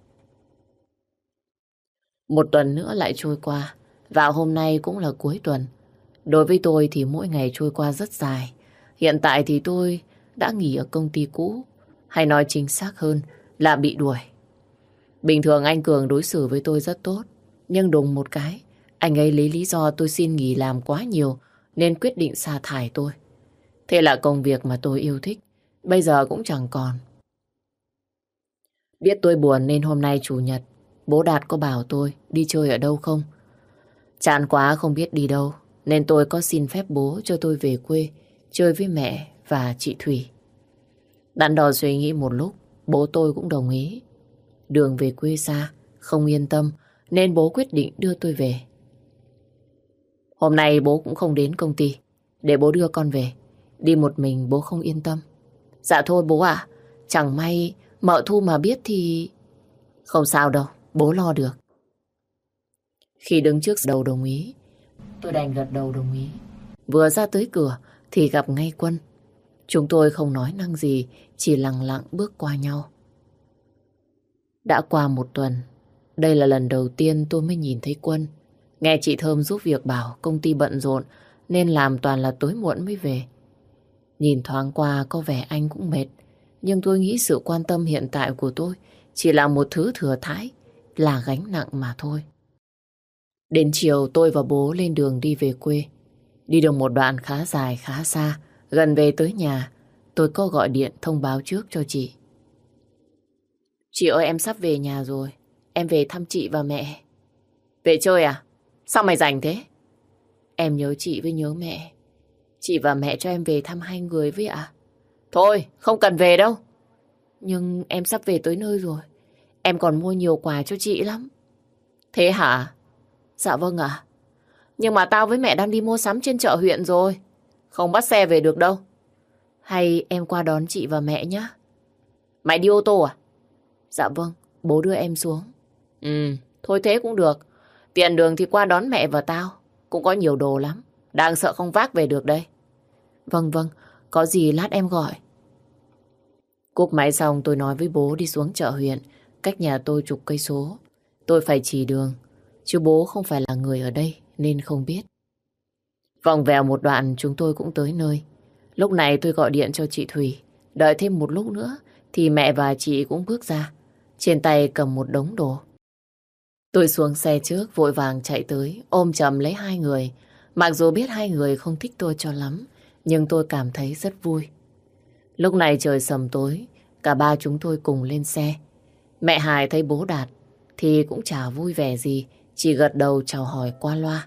[SPEAKER 1] Một tuần nữa lại trôi qua, và hôm nay cũng là cuối tuần. Đối với tôi thì mỗi ngày trôi qua rất dài. Hiện tại thì tôi đã nghỉ ở công ty cũ, hay nói chính xác hơn là bị đuổi. Bình thường anh Cường đối xử với tôi rất tốt, nhưng đùng một cái, anh ấy lấy lý do tôi xin nghỉ làm quá nhiều nên quyết định sa thải tôi. Thế là công việc mà tôi yêu thích bây giờ cũng chẳng còn. Biết tôi buồn nên hôm nay chủ nhật, bố Đạt có bảo tôi đi chơi ở đâu không? Chán quá không biết đi đâu, nên tôi có xin phép bố cho tôi về quê chơi với mẹ và chị Thủy. Đắn đo suy nghĩ một lúc, bố tôi cũng đồng ý. Đường về quê xa, không yên tâm, nên bố quyết định đưa tôi về. Hôm nay bố cũng không đến công ty, để bố đưa con về. Đi một mình bố không yên tâm. Dạ thôi bố ạ, chẳng may mợ Thu mà biết thì... Không sao đâu, bố lo được. Khi đứng trước đầu đồng ý, tôi đành gật đầu đồng ý. Vừa ra tới cửa thì gặp ngay Quân. Chúng tôi không nói năng gì, chỉ lặng lặng bước qua nhau. Đã qua một tuần, đây là lần đầu tiên tôi mới nhìn thấy Quân. Nghe chị Thơm giúp việc bảo công ty bận rộn nên làm toàn là tối muộn mới về. Nhìn thoáng qua có vẻ anh cũng mệt, nhưng tôi nghĩ sự quan tâm hiện tại của tôi chỉ là một thứ thừa thãi, là gánh nặng mà thôi. Đến chiều tôi và bố lên đường đi về quê. Đi được một đoạn khá dài khá xa, gần về tới nhà, tôi có gọi điện thông báo trước cho chị. Chị ơi, em sắp về nhà rồi. Em về thăm chị và mẹ. Về chơi à? Sao mày rảnh thế? Em nhớ chị với nhớ mẹ. Chị và mẹ cho em về thăm hai người với ạ. Thôi, không cần về đâu. Nhưng em sắp về tới nơi rồi. Em còn mua nhiều quà cho chị lắm. Thế hả? Dạ vâng ạ. Nhưng mà tao với mẹ đang đi mua sắm trên chợ huyện rồi. Không bắt xe về được đâu. Hay em qua đón chị và mẹ nhé. Mày đi ô tô à? Dạ vâng, bố đưa em xuống. Ừ, thôi thế cũng được. Tiện đường thì qua đón mẹ và tao. Cũng có nhiều đồ lắm. Đang sợ không vác về được đây. Vâng vâng, có gì lát em gọi. Cúp máy xong tôi nói với bố đi xuống chợ huyện, cách nhà tôi chục cây số. Tôi phải chỉ đường, chứ bố không phải là người ở đây nên không biết. Vòng vèo một đoạn chúng tôi cũng tới nơi. Lúc này tôi gọi điện cho chị Thùy. Đợi thêm một lúc nữa thì mẹ và chị cũng bước ra. Trên tay cầm một đống đồ. Tôi xuống xe trước vội vàng chạy tới ôm chầm lấy hai người. Mặc dù biết hai người không thích tôi cho lắm, nhưng tôi cảm thấy rất vui. Lúc này trời sầm tối, cả ba chúng tôi cùng lên xe. Mẹ Hải thấy bố Đạt thì cũng chả vui vẻ gì, chỉ gật đầu chào hỏi qua loa.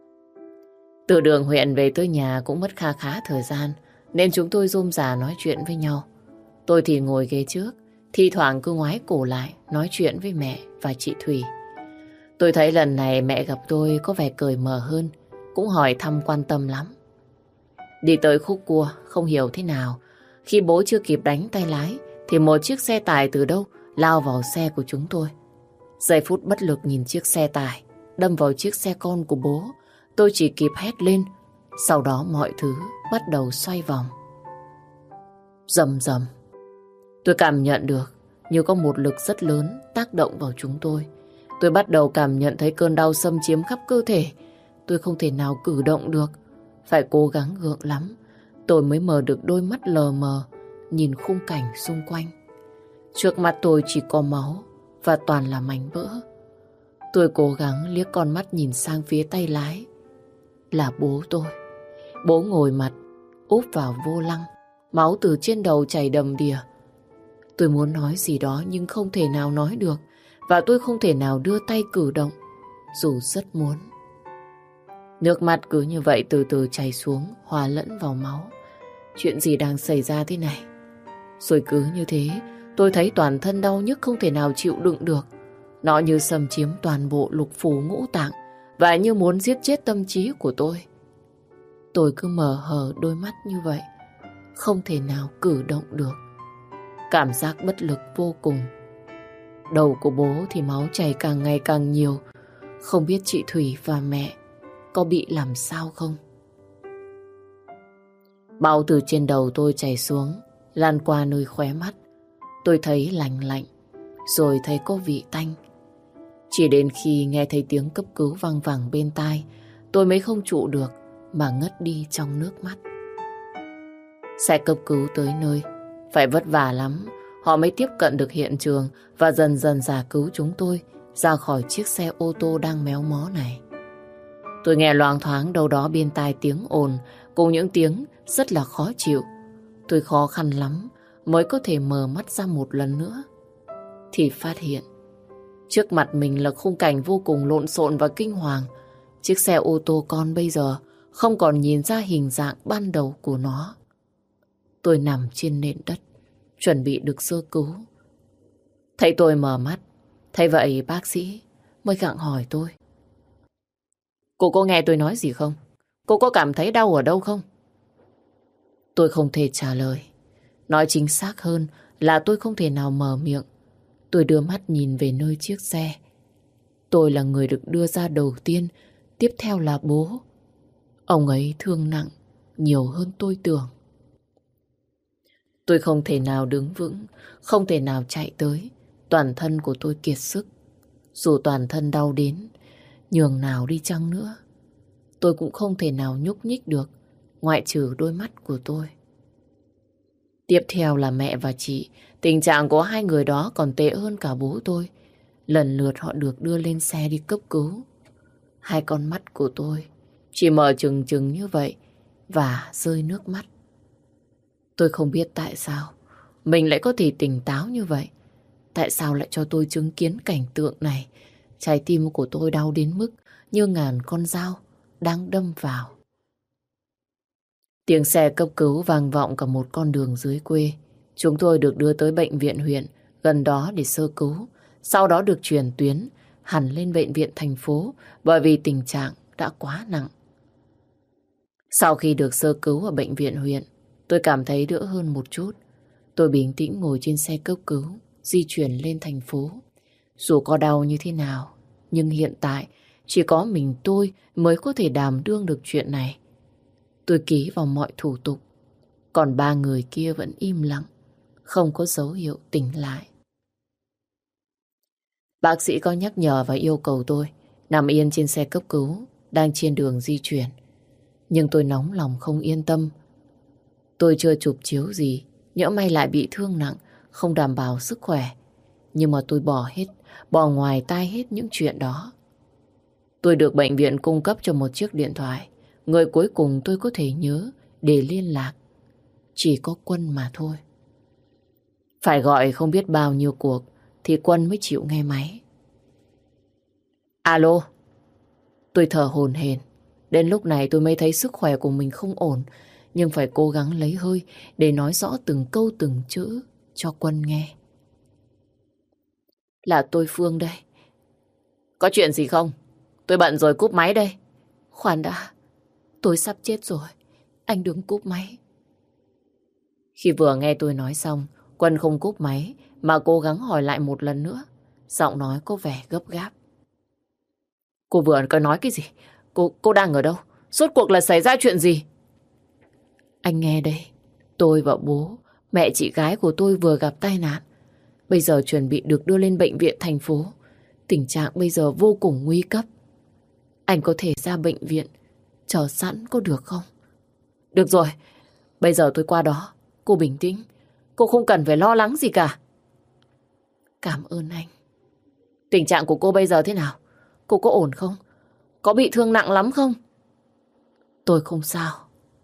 [SPEAKER 1] Từ đường huyện về tới nhà cũng mất kha khá thời gian, nên chúng tôi rôm rả nói chuyện với nhau. Tôi thì ngồi ghế trước, thi thoảng cứ ngoái cổ lại nói chuyện với mẹ và chị Thùy. Tôi thấy lần này mẹ gặp tôi có vẻ cởi mở hơn, cũng hỏi thăm quan tâm lắm. Đi tới khúc cua, không hiểu thế nào, khi bố chưa kịp đánh tay lái, thì một chiếc xe tải từ đâu lao vào xe của chúng tôi. Giây phút bất lực nhìn chiếc xe tải đâm vào chiếc xe con của bố, tôi chỉ kịp hét lên. Sau đó mọi thứ bắt đầu xoay vòng. Rầm rầm. Tôi cảm nhận được như có một lực rất lớn tác động vào chúng tôi. Tôi bắt đầu cảm nhận thấy cơn đau xâm chiếm khắp cơ thể. Tôi không thể nào cử động được. Phải cố gắng gượng lắm, tôi mới mở được đôi mắt lờ mờ, nhìn khung cảnh xung quanh. Trước mặt tôi chỉ có máu và toàn là mảnh vỡ. Tôi cố gắng liếc con mắt nhìn sang phía tay lái. Là bố tôi. Bố ngồi mặt úp vào vô lăng, máu từ trên đầu chảy đầm đìa. Tôi muốn nói gì đó nhưng không thể nào nói được, và tôi không thể nào đưa tay cử động, dù rất muốn. Nước mắt cứ như vậy từ từ chảy xuống, hòa lẫn vào máu. Chuyện gì đang xảy ra thế này? Rồi cứ như thế, tôi thấy toàn thân đau nhức không thể nào chịu đựng được. Nó như xâm chiếm toàn bộ lục phủ ngũ tạng và như muốn giết chết tâm trí của tôi. Tôi cứ mở hờ đôi mắt như vậy, không thể nào cử động được. Cảm giác bất lực vô cùng. Đầu của bố thì máu chảy càng ngày càng nhiều. Không biết chị Thủy và mẹ có bị làm sao không? Máu từ trên đầu tôi chảy xuống, lan qua nơi khóe mắt. Tôi thấy lạnh lạnh, rồi thấy có vị tanh. Chỉ đến khi nghe thấy tiếng cấp cứu văng vẳng bên tai, tôi mới không trụ được mà ngất đi trong nước mắt. Xe cấp cứu tới nơi, phải vất vả lắm, họ mới tiếp cận được hiện trường và dần dần giải cứu chúng tôi ra khỏi chiếc xe ô tô đang méo mó này. Tôi nghe loáng thoáng đâu đó bên tai tiếng ồn cùng những tiếng rất là khó chịu. Tôi khó khăn lắm mới có thể mở mắt ra một lần nữa, thì phát hiện trước mặt mình là khung cảnh vô cùng lộn xộn và kinh hoàng. Chiếc xe ô tô con bây giờ không còn nhìn ra hình dạng ban đầu của nó. Tôi nằm trên nền đất, chuẩn bị được sơ cứu. Thấy tôi mở mắt, thấy vậy bác sĩ mới gặng hỏi tôi. Cô có nghe tôi nói gì không? Cô có cảm thấy đau ở đâu không? Tôi không thể trả lời. Nói chính xác hơn là tôi không thể nào mở miệng. Tôi đưa mắt nhìn về nơi chiếc xe. Tôi là người được đưa ra đầu tiên, tiếp theo là bố. Ông ấy thương nặng nhiều hơn tôi tưởng. Tôi không thể nào đứng vững, không thể nào chạy tới. Toàn thân của tôi kiệt sức. Dù toàn thân đau đến nhường nào đi chăng nữa, tôi cũng không thể nào nhúc nhích được, ngoại trừ đôi mắt của tôi. Tiếp theo là mẹ và chị. Tình trạng của hai người đó còn tệ hơn cả bố tôi. Lần lượt họ được đưa lên xe đi cấp cứu. Hai con mắt của tôi chỉ mở trừng trừng như vậy và rơi nước mắt. Tôi không biết tại sao mình lại có thể tỉnh táo như vậy. Tại sao lại cho tôi chứng kiến cảnh tượng này? Trái tim của tôi đau đến mức như ngàn con dao đang đâm vào. Tiếng xe cấp cứu vang vọng cả một con đường dưới quê. Chúng tôi được đưa tới bệnh viện huyện gần đó để sơ cứu. Sau đó được chuyển tuyến hẳn lên bệnh viện thành phố bởi vì tình trạng đã quá nặng. Sau khi được sơ cứu ở bệnh viện huyện, tôi cảm thấy đỡ hơn một chút. Tôi bình tĩnh ngồi trên xe cấp cứu, di chuyển lên thành phố. Dù có đau như thế nào, nhưng hiện tại chỉ có mình tôi mới có thể đảm đương được chuyện này. Tôi ký vào mọi thủ tục, còn ba người kia vẫn im lặng, không có dấu hiệu tỉnh lại. Bác sĩ có nhắc nhở và yêu cầu tôi nằm yên trên xe cấp cứu, đang trên đường di chuyển. Nhưng tôi nóng lòng không yên tâm. Tôi chưa chụp chiếu gì, nhỡ may lại bị thương nặng, không đảm bảo sức khỏe. Nhưng mà tôi bỏ hết, bỏ ngoài tai hết những chuyện đó. Tôi được bệnh viện cung cấp cho một chiếc điện thoại. Người cuối cùng tôi có thể nhớ để liên lạc chỉ có Quân mà thôi. Phải gọi không biết bao nhiêu cuộc thì Quân mới chịu nghe máy. Alo. Tôi thở hổn hển. Đến lúc này tôi mới thấy sức khỏe của mình không ổn, nhưng phải cố gắng lấy hơi để nói rõ từng câu từng chữ cho Quân nghe. Là tôi Phương đây. Có chuyện gì không? Tôi bận rồi, cúp máy đây. Khoan đã. Tôi sắp chết rồi. Anh đừng cúp máy. Khi vừa nghe tôi nói xong, Quân không cúp máy mà cố gắng hỏi lại một lần nữa. Giọng nói có vẻ gấp gáp. Cô vừa có nói cái gì? Cô, cô đang ở đâu? Rốt cuộc là xảy ra chuyện gì? Anh nghe đây. Tôi và bố, mẹ chị gái của tôi vừa gặp tai nạn. Bây giờ chuẩn bị được đưa lên bệnh viện thành phố. Tình trạng bây giờ vô cùng nguy cấp. Anh có thể ra bệnh viện chờ sẵn có được không? Được rồi, bây giờ tôi qua đó. Cô bình tĩnh. Cô không cần phải lo lắng gì cả. Cảm ơn anh. Tình trạng của cô bây giờ thế nào? Cô có ổn không? Có bị thương nặng lắm không? Tôi không sao.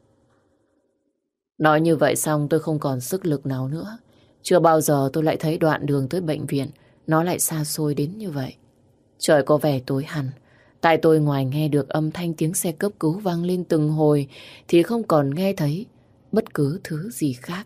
[SPEAKER 1] Nói như vậy xong tôi không còn sức lực nào nữa. Chưa bao giờ tôi lại thấy đoạn đường tới bệnh viện nó lại xa xôi đến như vậy. Trời có vẻ tối hẳn. Tai tôi ngoài nghe được âm thanh tiếng xe cấp cứu vang lên từng hồi thì không còn nghe thấy bất cứ thứ gì khác.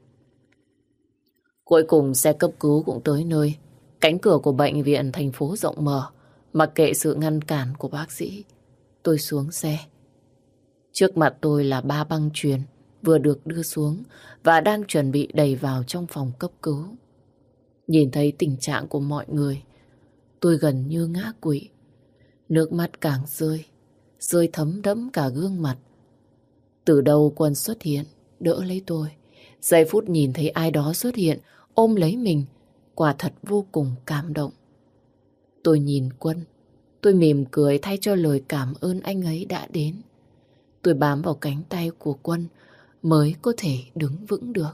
[SPEAKER 1] Cuối cùng xe cấp cứu cũng tới nơi. Cánh cửa của bệnh viện thành phố rộng mở. Mặc kệ sự ngăn cản của bác sĩ, tôi xuống xe. Trước mặt tôi là ba băng chuyền vừa được đưa xuống và đang chuẩn bị đẩy vào trong phòng cấp cứu. Nhìn thấy tình trạng của mọi người, tôi gần như ngã quỵ. Nước mắt càng rơi, rơi thấm đẫm cả gương mặt. Từ đâu Quân xuất hiện, đỡ lấy tôi. Giây phút nhìn thấy ai đó xuất hiện, ôm lấy mình, quả thật vô cùng cảm động. Tôi nhìn Quân, tôi mỉm cười thay cho lời cảm ơn anh ấy đã đến. Tôi bám vào cánh tay của Quân mới có thể đứng vững được.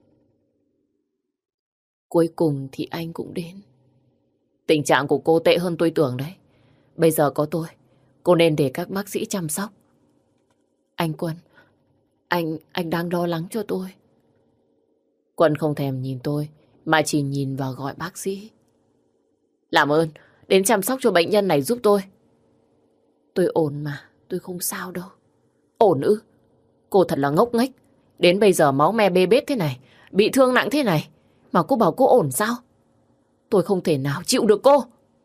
[SPEAKER 1] Cuối cùng thì anh cũng đến. Tình trạng của cô tệ hơn tôi tưởng đấy. Bây giờ có tôi, cô nên để các bác sĩ chăm sóc. Anh Quân, anh, anh đang lo lắng cho tôi. Quân không thèm nhìn tôi, mà chỉ nhìn và gọi bác sĩ. Làm ơn, đến chăm sóc cho bệnh nhân này giúp tôi. Tôi ổn mà, tôi không sao đâu. Ổn ư? Cô thật là ngốc nghếch. Đến bây giờ máu me bê bết thế này, bị thương nặng thế này, mà cô bảo cô ổn sao? Tôi không thể nào chịu được cô.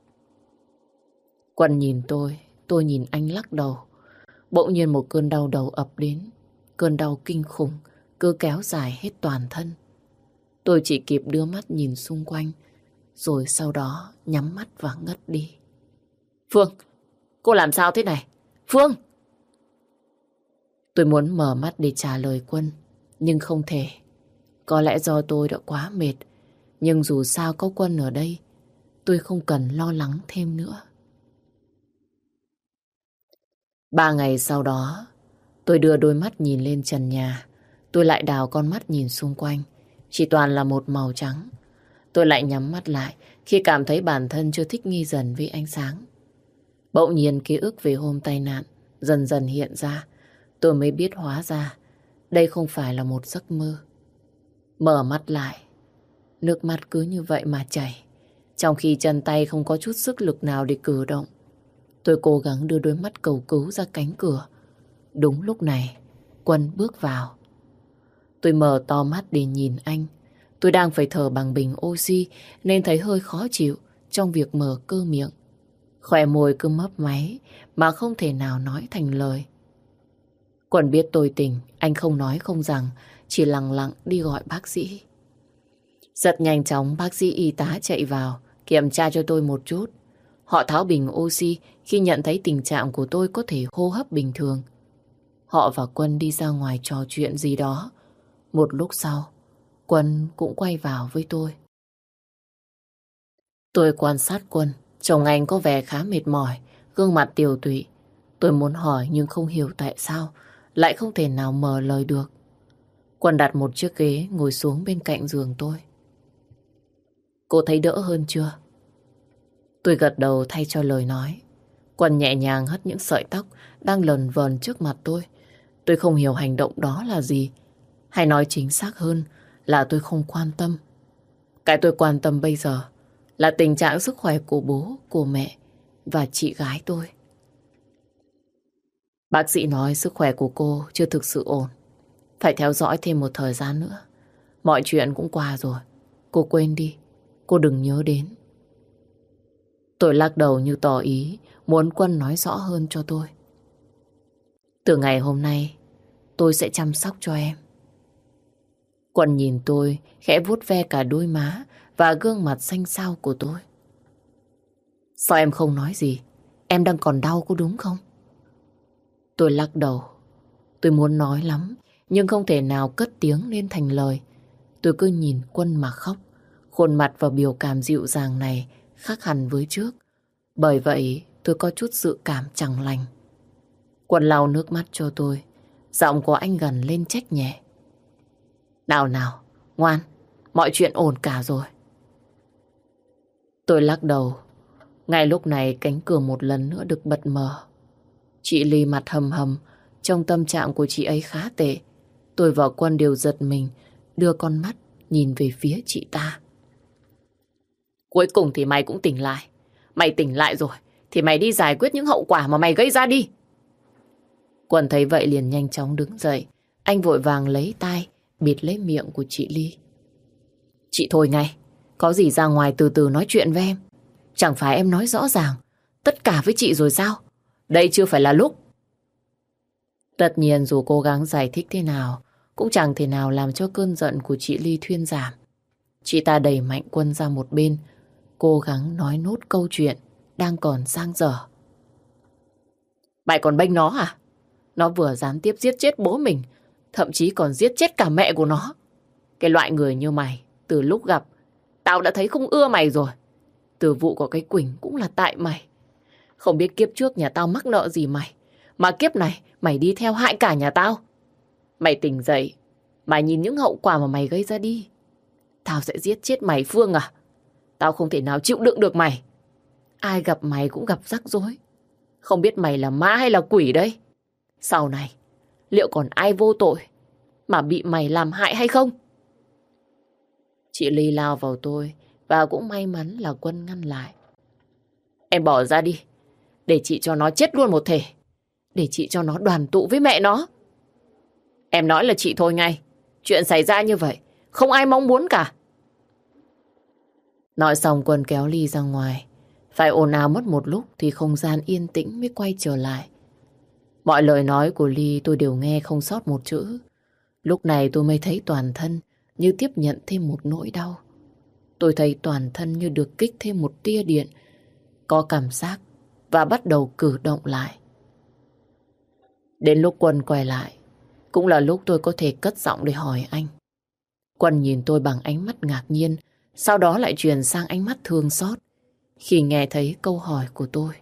[SPEAKER 1] Quân nhìn tôi, tôi nhìn anh lắc đầu. Bỗng nhiên một cơn đau đầu ập đến. Cơn đau kinh khủng, cứ kéo dài hết toàn thân. Tôi chỉ kịp đưa mắt nhìn xung quanh, rồi sau đó nhắm mắt và ngất đi. Phương, cô làm sao thế này? Phương! Tôi muốn mở mắt để trả lời Quân, nhưng không thể. Có lẽ do tôi đã quá mệt, nhưng dù sao có Quân ở đây, tôi không cần lo lắng thêm nữa. Ba ngày sau đó, tôi đưa đôi mắt nhìn lên trần nhà. Tôi lại đào con mắt nhìn xung quanh, chỉ toàn là một màu trắng. Tôi lại nhắm mắt lại khi cảm thấy bản thân chưa thích nghi dần với ánh sáng. Bỗng nhiên ký ức về hôm tai nạn dần dần hiện ra. Tôi mới biết hóa ra đây không phải là một giấc mơ. Mở mắt lại, nước mắt cứ như vậy mà chảy, trong khi chân tay không có chút sức lực nào để cử động. Tôi cố gắng đưa đôi mắt cầu cứu ra cánh cửa. Đúng lúc này, Quân bước vào. Tôi mở to mắt để nhìn anh. Tôi đang phải thở bằng bình oxy nên thấy hơi khó chịu trong việc mở cơ miệng. Khóe môi cứ mấp máy mà không thể nào nói thành lời. Quân biết tôi tỉnh, anh không nói không rằng, chỉ lặng lặng đi gọi bác sĩ. Rất nhanh chóng bác sĩ y tá chạy vào kiểm tra cho tôi một chút. Họ tháo bình oxy khi nhận thấy tình trạng của tôi có thể hô hấp bình thường. Họ và Quân đi ra ngoài trò chuyện gì đó. Một lúc sau, Quân cũng quay vào với tôi. Tôi quan sát Quân, chồng anh có vẻ khá mệt mỏi, gương mặt tiều tụy. Tôi muốn hỏi nhưng không hiểu tại sao lại không thể nào mở lời được. Quân đặt một chiếc ghế ngồi xuống bên cạnh giường tôi. Cô thấy đỡ hơn chưa? Tôi gật đầu thay cho lời nói. Quân nhẹ nhàng hất những sợi tóc đang lờn vờn trước mặt tôi. Tôi không hiểu hành động đó là gì. Hay nói chính xác hơn là tôi không quan tâm. Cái tôi quan tâm bây giờ là tình trạng sức khỏe của bố, của mẹ và chị gái tôi. Bác sĩ nói sức khỏe của cô chưa thực sự ổn. Phải theo dõi thêm một thời gian nữa. Mọi chuyện cũng qua rồi. Cô quên đi. Cô đừng nhớ đến. Tôi lắc đầu như tỏ ý muốn Quân nói rõ hơn cho tôi. Từ ngày hôm nay tôi sẽ chăm sóc cho em. Quân nhìn tôi khẽ vuốt ve cả đôi má và gương mặt xanh xao của tôi. Sao em không nói gì? Em đang còn đau có đúng không? Tôi lắc đầu. Tôi muốn nói lắm nhưng không thể nào cất tiếng lên thành lời. Tôi cứ nhìn Quân mà khóc. Khuôn mặt và biểu cảm dịu dàng này khác hẳn với trước. Bởi vậy tôi có chút dự cảm chẳng lành. Quân lau nước mắt cho tôi. Giọng của anh gần lên trách nhẹ. Nào nào, ngoan, mọi chuyện ổn cả rồi. Tôi lắc đầu. Ngay lúc này cánh cửa một lần nữa được bật mở. Chị Ly mặt hầm hầm. Trong tâm trạng của chị ấy khá tệ. Tôi và Quân đều giật mình, đưa con mắt nhìn về phía chị ta. Cuối cùng thì mày cũng tỉnh lại. Mày tỉnh lại rồi thì mày đi giải quyết những hậu quả mà mày gây ra đi. Quân thấy vậy liền nhanh chóng đứng dậy. Anh vội vàng lấy tay bịt lấy miệng của chị Ly. Chị thôi ngay. Có gì ra ngoài từ từ nói chuyện với em. Chẳng phải em nói rõ ràng tất cả với chị rồi sao? Đây chưa phải là lúc. Tất nhiên dù cố gắng giải thích thế nào cũng chẳng thể nào làm cho cơn giận của chị Ly thuyên giảm. Chị ta đẩy mạnh Quân ra một bên, cố gắng nói nốt câu chuyện đang còn dang dở. Mày còn bênh nó à? Nó vừa gián tiếp giết chết bố mình, thậm chí còn giết chết cả mẹ của nó. Cái loại người như mày, từ lúc gặp, tao đã thấy không ưa mày rồi. Từ vụ của cái Quỳnh cũng là tại mày. Không biết kiếp trước nhà tao mắc nợ gì mày, mà kiếp này mày đi theo hại cả nhà tao. Mày tỉnh dậy, mày nhìn những hậu quả mà mày gây ra đi. Tao sẽ giết chết mày Phương à? Tao không thể nào chịu đựng được mày. Ai gặp mày cũng gặp rắc rối. Không biết mày là ma hay là quỷ đây. Sau này, liệu còn ai vô tội mà bị mày làm hại hay không? Chị Ly lao vào tôi và cũng may mắn là Quân ngăn lại. Em bỏ ra đi, để chị cho nó chết luôn một thể. Để chị cho nó đoàn tụ với mẹ nó. Em nói là chị thôi ngay. Chuyện xảy ra như vậy không ai mong muốn cả. Nói xong Quân kéo Ly ra ngoài. Phải ồn ào mất một lúc thì không gian yên tĩnh mới quay trở lại. Mọi lời nói của Ly tôi đều nghe không sót một chữ. Lúc này tôi mới thấy toàn thân như tiếp nhận thêm một nỗi đau. Tôi thấy toàn thân như được kích thêm một tia điện, có cảm giác và bắt đầu cử động lại. Đến lúc Quân quay lại, cũng là lúc tôi có thể cất giọng để hỏi anh. Quân nhìn tôi bằng ánh mắt ngạc nhiên, sau đó lại chuyển sang ánh mắt thương xót khi nghe thấy câu hỏi của tôi.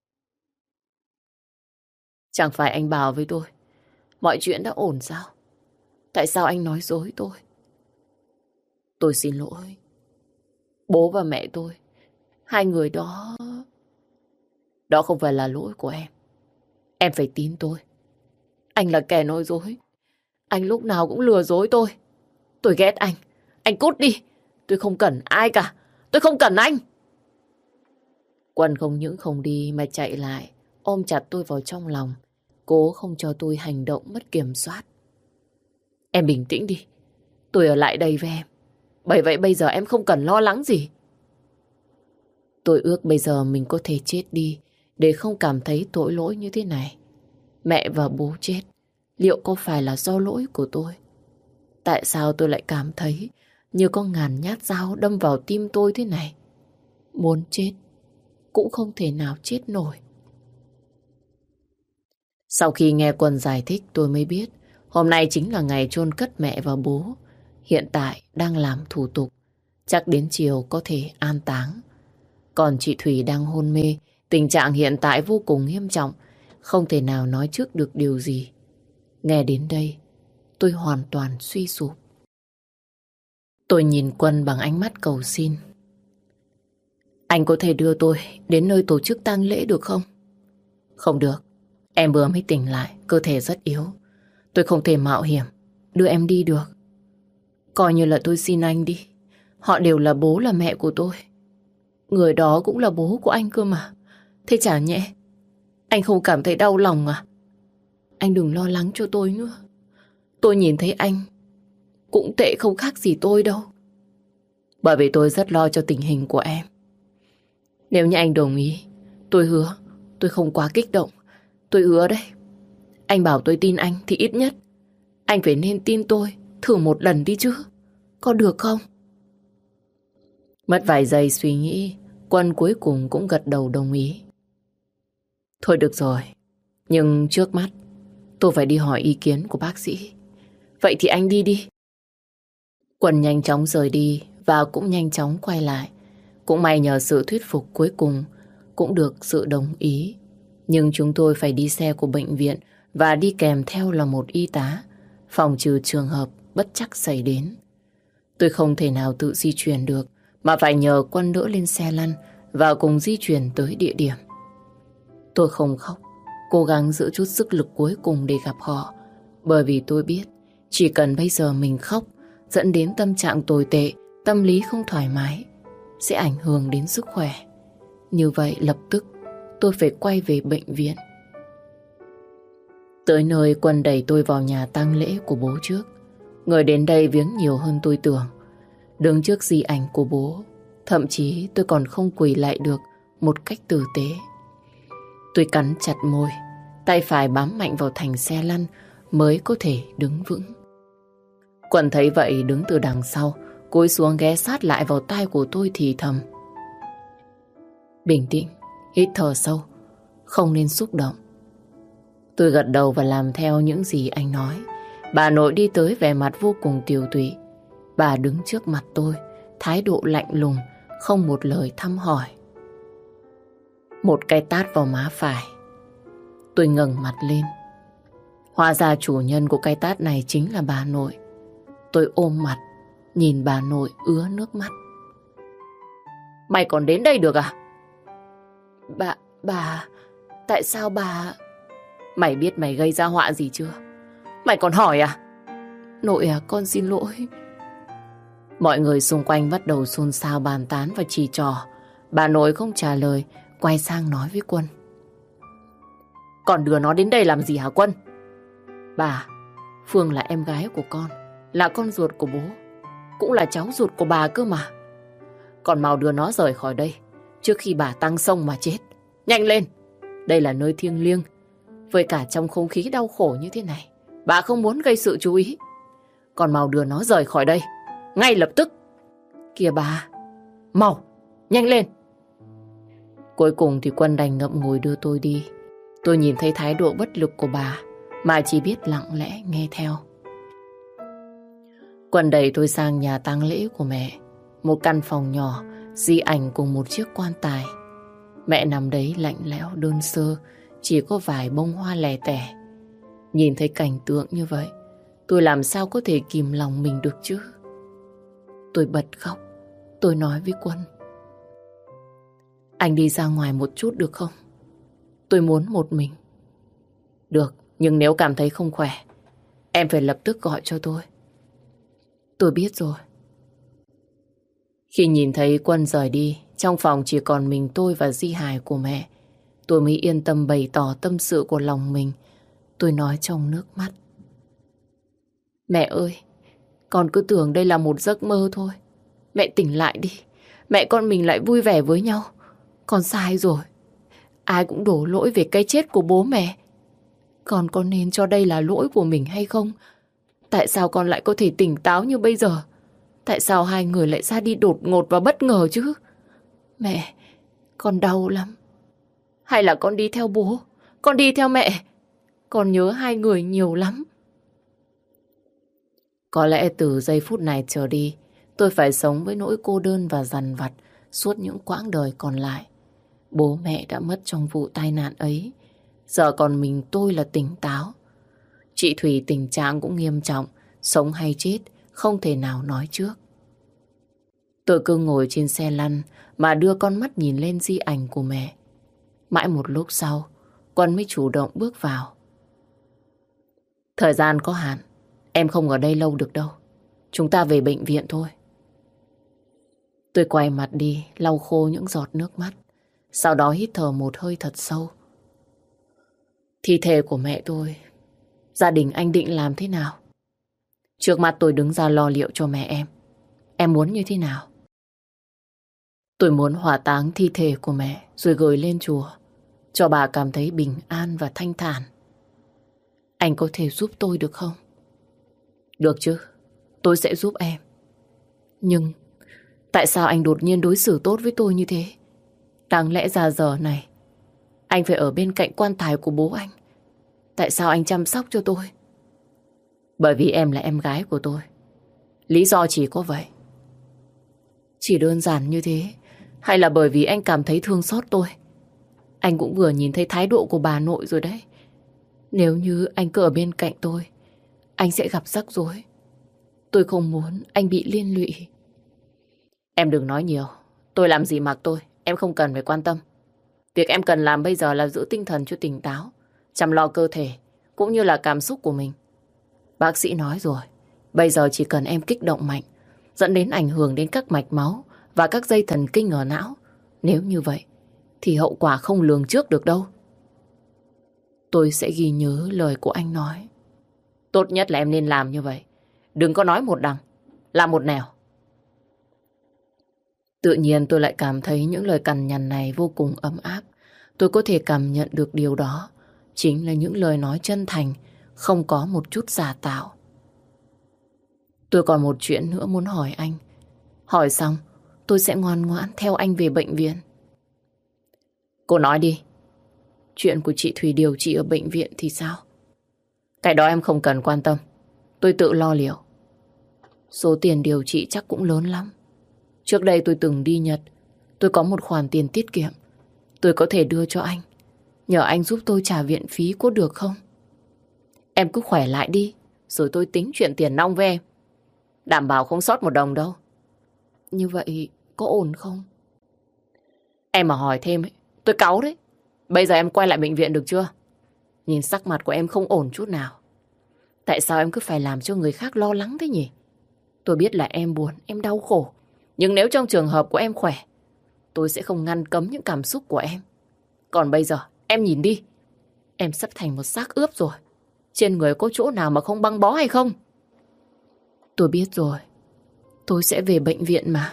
[SPEAKER 1] Chẳng phải anh bảo với tôi mọi chuyện đã ổn sao? Tại sao anh nói dối tôi? Tôi xin lỗi. Bố và mẹ tôi, hai người đó... Đó không phải là lỗi của em. Em phải tin tôi. Anh là kẻ nói dối. Anh lúc nào cũng lừa dối tôi. Tôi ghét anh. Anh cút đi. Tôi không cần ai cả. Tôi không cần anh. Quân không những không đi mà chạy lại, ôm chặt tôi vào trong lòng, cố không cho tôi hành động mất kiểm soát. Em bình tĩnh đi. Tôi ở lại đây với em. Bởi vậy bây giờ em không cần lo lắng gì. Tôi ước bây giờ mình có thể chết đi để không cảm thấy tội lỗi như thế này. Mẹ và bố chết, liệu có phải là do lỗi của tôi? Tại sao tôi lại cảm thấy như có ngàn nhát dao đâm vào tim tôi thế này? Muốn chết cũng không thể nào chết nổi. Sau khi nghe Quân giải thích tôi mới biết hôm nay chính là ngày chôn cất mẹ và bố. Hiện tại đang làm thủ tục, chắc đến chiều có thể an táng. Còn chị Thủy đang hôn mê, tình trạng hiện tại vô cùng nghiêm trọng, không thể nào nói trước được điều gì. Nghe đến đây, tôi hoàn toàn suy sụp. Tôi nhìn Quân bằng ánh mắt cầu xin. Anh có thể đưa tôi đến nơi tổ chức tang lễ được không? Không được, em vừa mới tỉnh lại, cơ thể rất yếu. Tôi không thể mạo hiểm đưa em đi được. Coi như là tôi xin anh đi. Họ đều là bố là mẹ của tôi. Người đó cũng là bố của anh cơ mà. Thế chả nhẽ anh không cảm thấy đau lòng à? Anh đừng lo lắng cho tôi nữa. Tôi nhìn thấy anh cũng tệ không khác gì tôi đâu. Bởi vì tôi rất lo cho tình hình của em. Nếu như anh đồng ý, tôi hứa tôi không quá kích động. Tôi hứa đấy. Anh bảo tôi tin anh thì ít nhất anh phải nên tin tôi thử một lần đi chứ. Có được không? Mất vài giây suy nghĩ, Quân cuối cùng cũng gật đầu đồng ý. Thôi được rồi, nhưng trước mắt tôi phải đi hỏi ý kiến của bác sĩ. Vậy thì anh đi đi. Quân nhanh chóng rời đi và cũng nhanh chóng quay lại. Cũng may nhờ sự thuyết phục cuối cùng cũng được sự đồng ý. Nhưng chúng tôi phải đi xe của bệnh viện và đi kèm theo là một y tá, phòng trừ trường hợp bất trắc xảy đến. Tôi không thể nào tự di chuyển được mà phải nhờ Quân đỡ lên xe lăn và cùng di chuyển tới địa điểm. Tôi không khóc, cố gắng giữ chút sức lực cuối cùng để gặp họ, bởi vì tôi biết chỉ cần bây giờ mình khóc dẫn đến tâm trạng tồi tệ, tâm lý không thoải mái, sẽ ảnh hưởng đến sức khỏe. Như vậy lập tức tôi phải quay về bệnh viện. Tới nơi, Quân đẩy tôi vào nhà tang lễ của bố trước. Người đến đây viếng nhiều hơn tôi tưởng. Đứng trước di ảnh của bố, thậm chí tôi còn không quỳ lại được một cách tử tế. Tôi cắn chặt môi, tay phải bám mạnh vào thành xe lăn mới có thể đứng vững. Quân thấy vậy đứng từ đằng sau, cúi xuống ghé sát lại vào tai của tôi thì thầm. Bình tĩnh, hít thở sâu, không nên xúc động. Tôi gật đầu và làm theo những gì anh nói. Bà nội đi tới vẻ mặt vô cùng tiều tụy. Bà đứng trước mặt tôi, thái độ lạnh lùng, không một lời thăm hỏi. Một cái tát vào má phải. Tôi ngẩng mặt lên. Hóa ra chủ nhân của cái tát này chính là bà nội. Tôi ôm mặt, nhìn bà nội ứa nước mắt. Mày còn đến đây được à? Bà, bà, tại sao bà... Mày biết mày gây ra họa gì chưa? Mày còn hỏi à? Nội à, con xin lỗi. Mọi người xung quanh bắt đầu xôn xao bàn tán và chỉ trỏ. Bà nội không trả lời, quay sang nói với Quân. Còn đưa nó đến đây làm gì hả Quân? Bà, Phương là em gái của con, là con ruột của bố, cũng là cháu ruột của bà cơ mà. Còn mau đưa nó rời khỏi đây trước khi bà tăng sông mà chết. Nhanh lên, đây là nơi thiêng liêng. Với cả trong không khí đau khổ như thế này, bà không muốn gây sự chú ý. Còn mau đưa nó rời khỏi đây ngay lập tức. Kìa bà, mau, nhanh lên. Cuối cùng thì Quân đành ngậm ngùi đưa tôi đi. Tôi nhìn thấy thái độ bất lực của bà mà chỉ biết lặng lẽ nghe theo. Quân đẩy tôi sang nhà tang lễ của mẹ. Một căn phòng nhỏ, di ảnh cùng một chiếc quan tài. Mẹ nằm đấy lạnh lẽo đơn sơ, chỉ có vài bông hoa lẻ tẻ. Nhìn thấy cảnh tượng như vậy, tôi làm sao có thể kìm lòng mình được chứ? Tôi bật khóc. Tôi nói với Quân. Anh đi ra ngoài một chút được không? Tôi muốn một mình. Được, nhưng nếu cảm thấy không khỏe, Em phải lập tức gọi cho tôi. Tôi biết rồi. Khi nhìn thấy Quân rời đi, trong phòng chỉ còn mình tôi và di hài của mẹ, tôi mới yên tâm bày tỏ tâm sự của lòng mình. Tôi nói trong nước mắt. Mẹ ơi, con cứ tưởng đây là một giấc mơ thôi. Mẹ tỉnh lại đi. Mẹ con mình lại vui vẻ với nhau. Con sai rồi. Ai cũng đổ lỗi về cái chết của bố mẹ. Con có nên cho đây là lỗi của mình hay không? Tại sao con lại có thể tỉnh táo như bây giờ? Tại sao hai người lại ra đi đột ngột và bất ngờ chứ? Mẹ, con đau lắm. Hay là con đi theo bố? Con đi theo mẹ? Con nhớ hai người nhiều lắm. Có lẽ từ giây phút này trở đi, tôi phải sống với nỗi cô đơn và dằn vặt suốt những quãng đời còn lại. Bố mẹ đã mất trong vụ tai nạn ấy. Giờ còn mình tôi là tỉnh táo. Chị Thủy tình trạng cũng nghiêm trọng, sống hay chết không thể nào nói trước. Tôi cứ ngồi trên xe lăn mà đưa con mắt nhìn lên di ảnh của mẹ. Mãi một lúc sau, Quân mới chủ động bước vào. Thời gian có hạn, em không ở đây lâu được đâu. Chúng ta về bệnh viện thôi. Tôi quay mặt đi, lau khô những giọt nước mắt. Sau đó hít thở một hơi thật sâu. Thi thể của mẹ tôi, gia đình anh định làm thế nào? Trước mặt tôi đứng ra lo liệu cho mẹ em. Em muốn như thế nào? Tôi muốn hỏa táng thi thể của mẹ rồi gửi lên chùa, cho bà cảm thấy bình an và thanh thản. Anh có thể giúp tôi được không? Được chứ, tôi sẽ giúp em. Nhưng tại sao anh đột nhiên đối xử tốt với tôi như thế? Đáng lẽ ra giờ này anh phải ở bên cạnh quan tài của bố anh. Tại sao anh chăm sóc cho tôi? Bởi vì em là em gái của tôi. Lý do chỉ có vậy. Chỉ đơn giản như thế? Hay là bởi vì anh cảm thấy thương xót tôi? Anh cũng vừa nhìn thấy thái độ của bà nội rồi đấy. Nếu như anh cứ ở bên cạnh tôi, anh sẽ gặp rắc rối. Tôi không muốn anh bị liên lụy. Em đừng nói nhiều. Tôi làm gì mặc tôi, em không cần phải quan tâm. Việc em cần làm bây giờ là giữ tinh thần cho tỉnh táo, chăm lo cơ thể cũng như là cảm xúc của mình. Bác sĩ nói rồi, bây giờ chỉ cần em kích động mạnh, dẫn đến ảnh hưởng đến các mạch máu và các dây thần kinh ở não. Nếu như vậy thì hậu quả không lường trước được đâu. Tôi sẽ ghi nhớ lời của anh nói. Tốt nhất là em nên làm như vậy. Đừng có nói một đằng, làm một nẻo. Tự nhiên tôi lại cảm thấy những lời cằn nhằn này vô cùng ấm áp. Tôi có thể cảm nhận được điều đó chính là những lời nói chân thành, không có một chút giả tạo. Tôi còn một chuyện nữa muốn hỏi anh. Hỏi xong, tôi sẽ ngoan ngoãn theo anh về bệnh viện. Cô nói đi. Chuyện của chị Thùy điều trị ở bệnh viện thì sao? Cái đó em không cần quan tâm. Tôi tự lo liệu. Số tiền điều trị chắc cũng lớn lắm. Trước đây tôi từng đi Nhật. Tôi có một khoản tiền tiết kiệm. Tôi có thể đưa cho anh. Nhờ anh giúp tôi trả viện phí có được không? Em cứ khỏe lại đi, rồi tôi tính chuyện tiền nong với em. Đảm bảo không sót một đồng đâu. Như vậy có ổn không? Em mà hỏi thêm ấy, tôi cáu đấy. Bây giờ em quay lại bệnh viện được chưa? Nhìn sắc mặt của em không ổn chút nào. Tại sao em cứ phải làm cho người khác lo lắng thế nhỉ? Tôi biết là em buồn, em đau khổ. Nhưng nếu trong trường hợp của em khỏe, tôi sẽ không ngăn cấm những cảm xúc của em. Còn bây giờ, em nhìn đi. Em sắp thành một xác ướp rồi. Trên người có chỗ nào mà không băng bó hay không? Tôi biết rồi. Tôi sẽ về bệnh viện mà.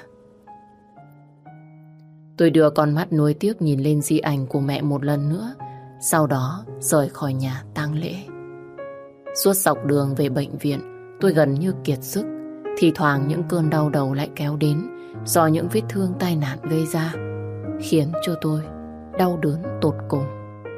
[SPEAKER 1] Tôi đưa con mắt nuối tiếc nhìn lên di ảnh của mẹ một lần nữa. Sau đó rời khỏi nhà tang lễ. Suốt dọc đường về bệnh viện, tôi gần như kiệt sức. Thì thoảng những cơn đau đầu lại kéo đến do những vết thương tai nạn gây ra, khiến cho tôi đau đớn tột cùng.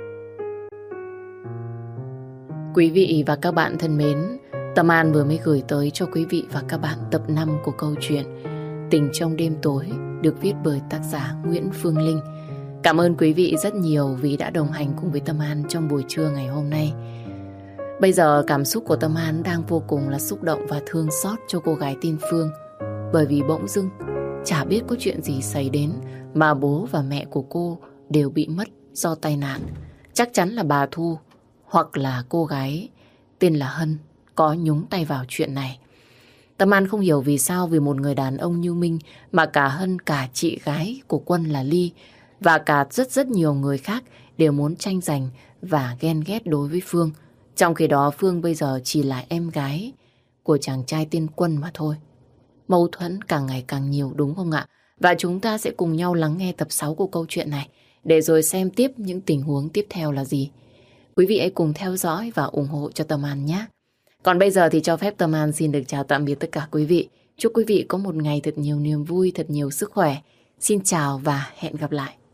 [SPEAKER 1] Quý vị và các bạn thân mến, Tâm An vừa mới gửi tới cho quý vị và các bạn tập năm của câu chuyện Tình trong đêm tối, được viết bởi tác giả Nguyễn Phương Linh. Cảm ơn quý vị rất nhiều vì đã đồng hành cùng với Tâm An trong buổi trưa ngày hôm nay. Bây giờ cảm xúc của Tâm An đang vô cùng là xúc động và thương xót cho cô gái tên Phương. Bởi vì bỗng dưng chả biết có chuyện gì xảy đến mà bố và mẹ của cô đều bị mất do tai nạn. Chắc chắn là bà Thu hoặc là cô gái tên là Hân có nhúng tay vào chuyện này. Tâm An không hiểu vì sao vì một người đàn ông như Minh mà cả Hân, cả chị gái của Quân là Ly và cả rất rất nhiều người khác đều muốn tranh giành và ghen ghét đối với Phương. Trong khi đó Phương bây giờ chỉ là em gái của chàng trai tên Quân mà thôi. Mâu thuẫn càng ngày càng nhiều đúng không ạ? Và chúng ta sẽ cùng nhau lắng nghe tập sáu của câu chuyện này để rồi xem tiếp những tình huống tiếp theo là gì. Quý vị hãy cùng theo dõi và ủng hộ cho Tâm An nhé. Còn bây giờ thì cho phép Tâm An xin được chào tạm biệt tất cả quý vị. Chúc quý vị có một ngày thật nhiều niềm vui, thật nhiều sức khỏe. Xin chào và hẹn gặp lại.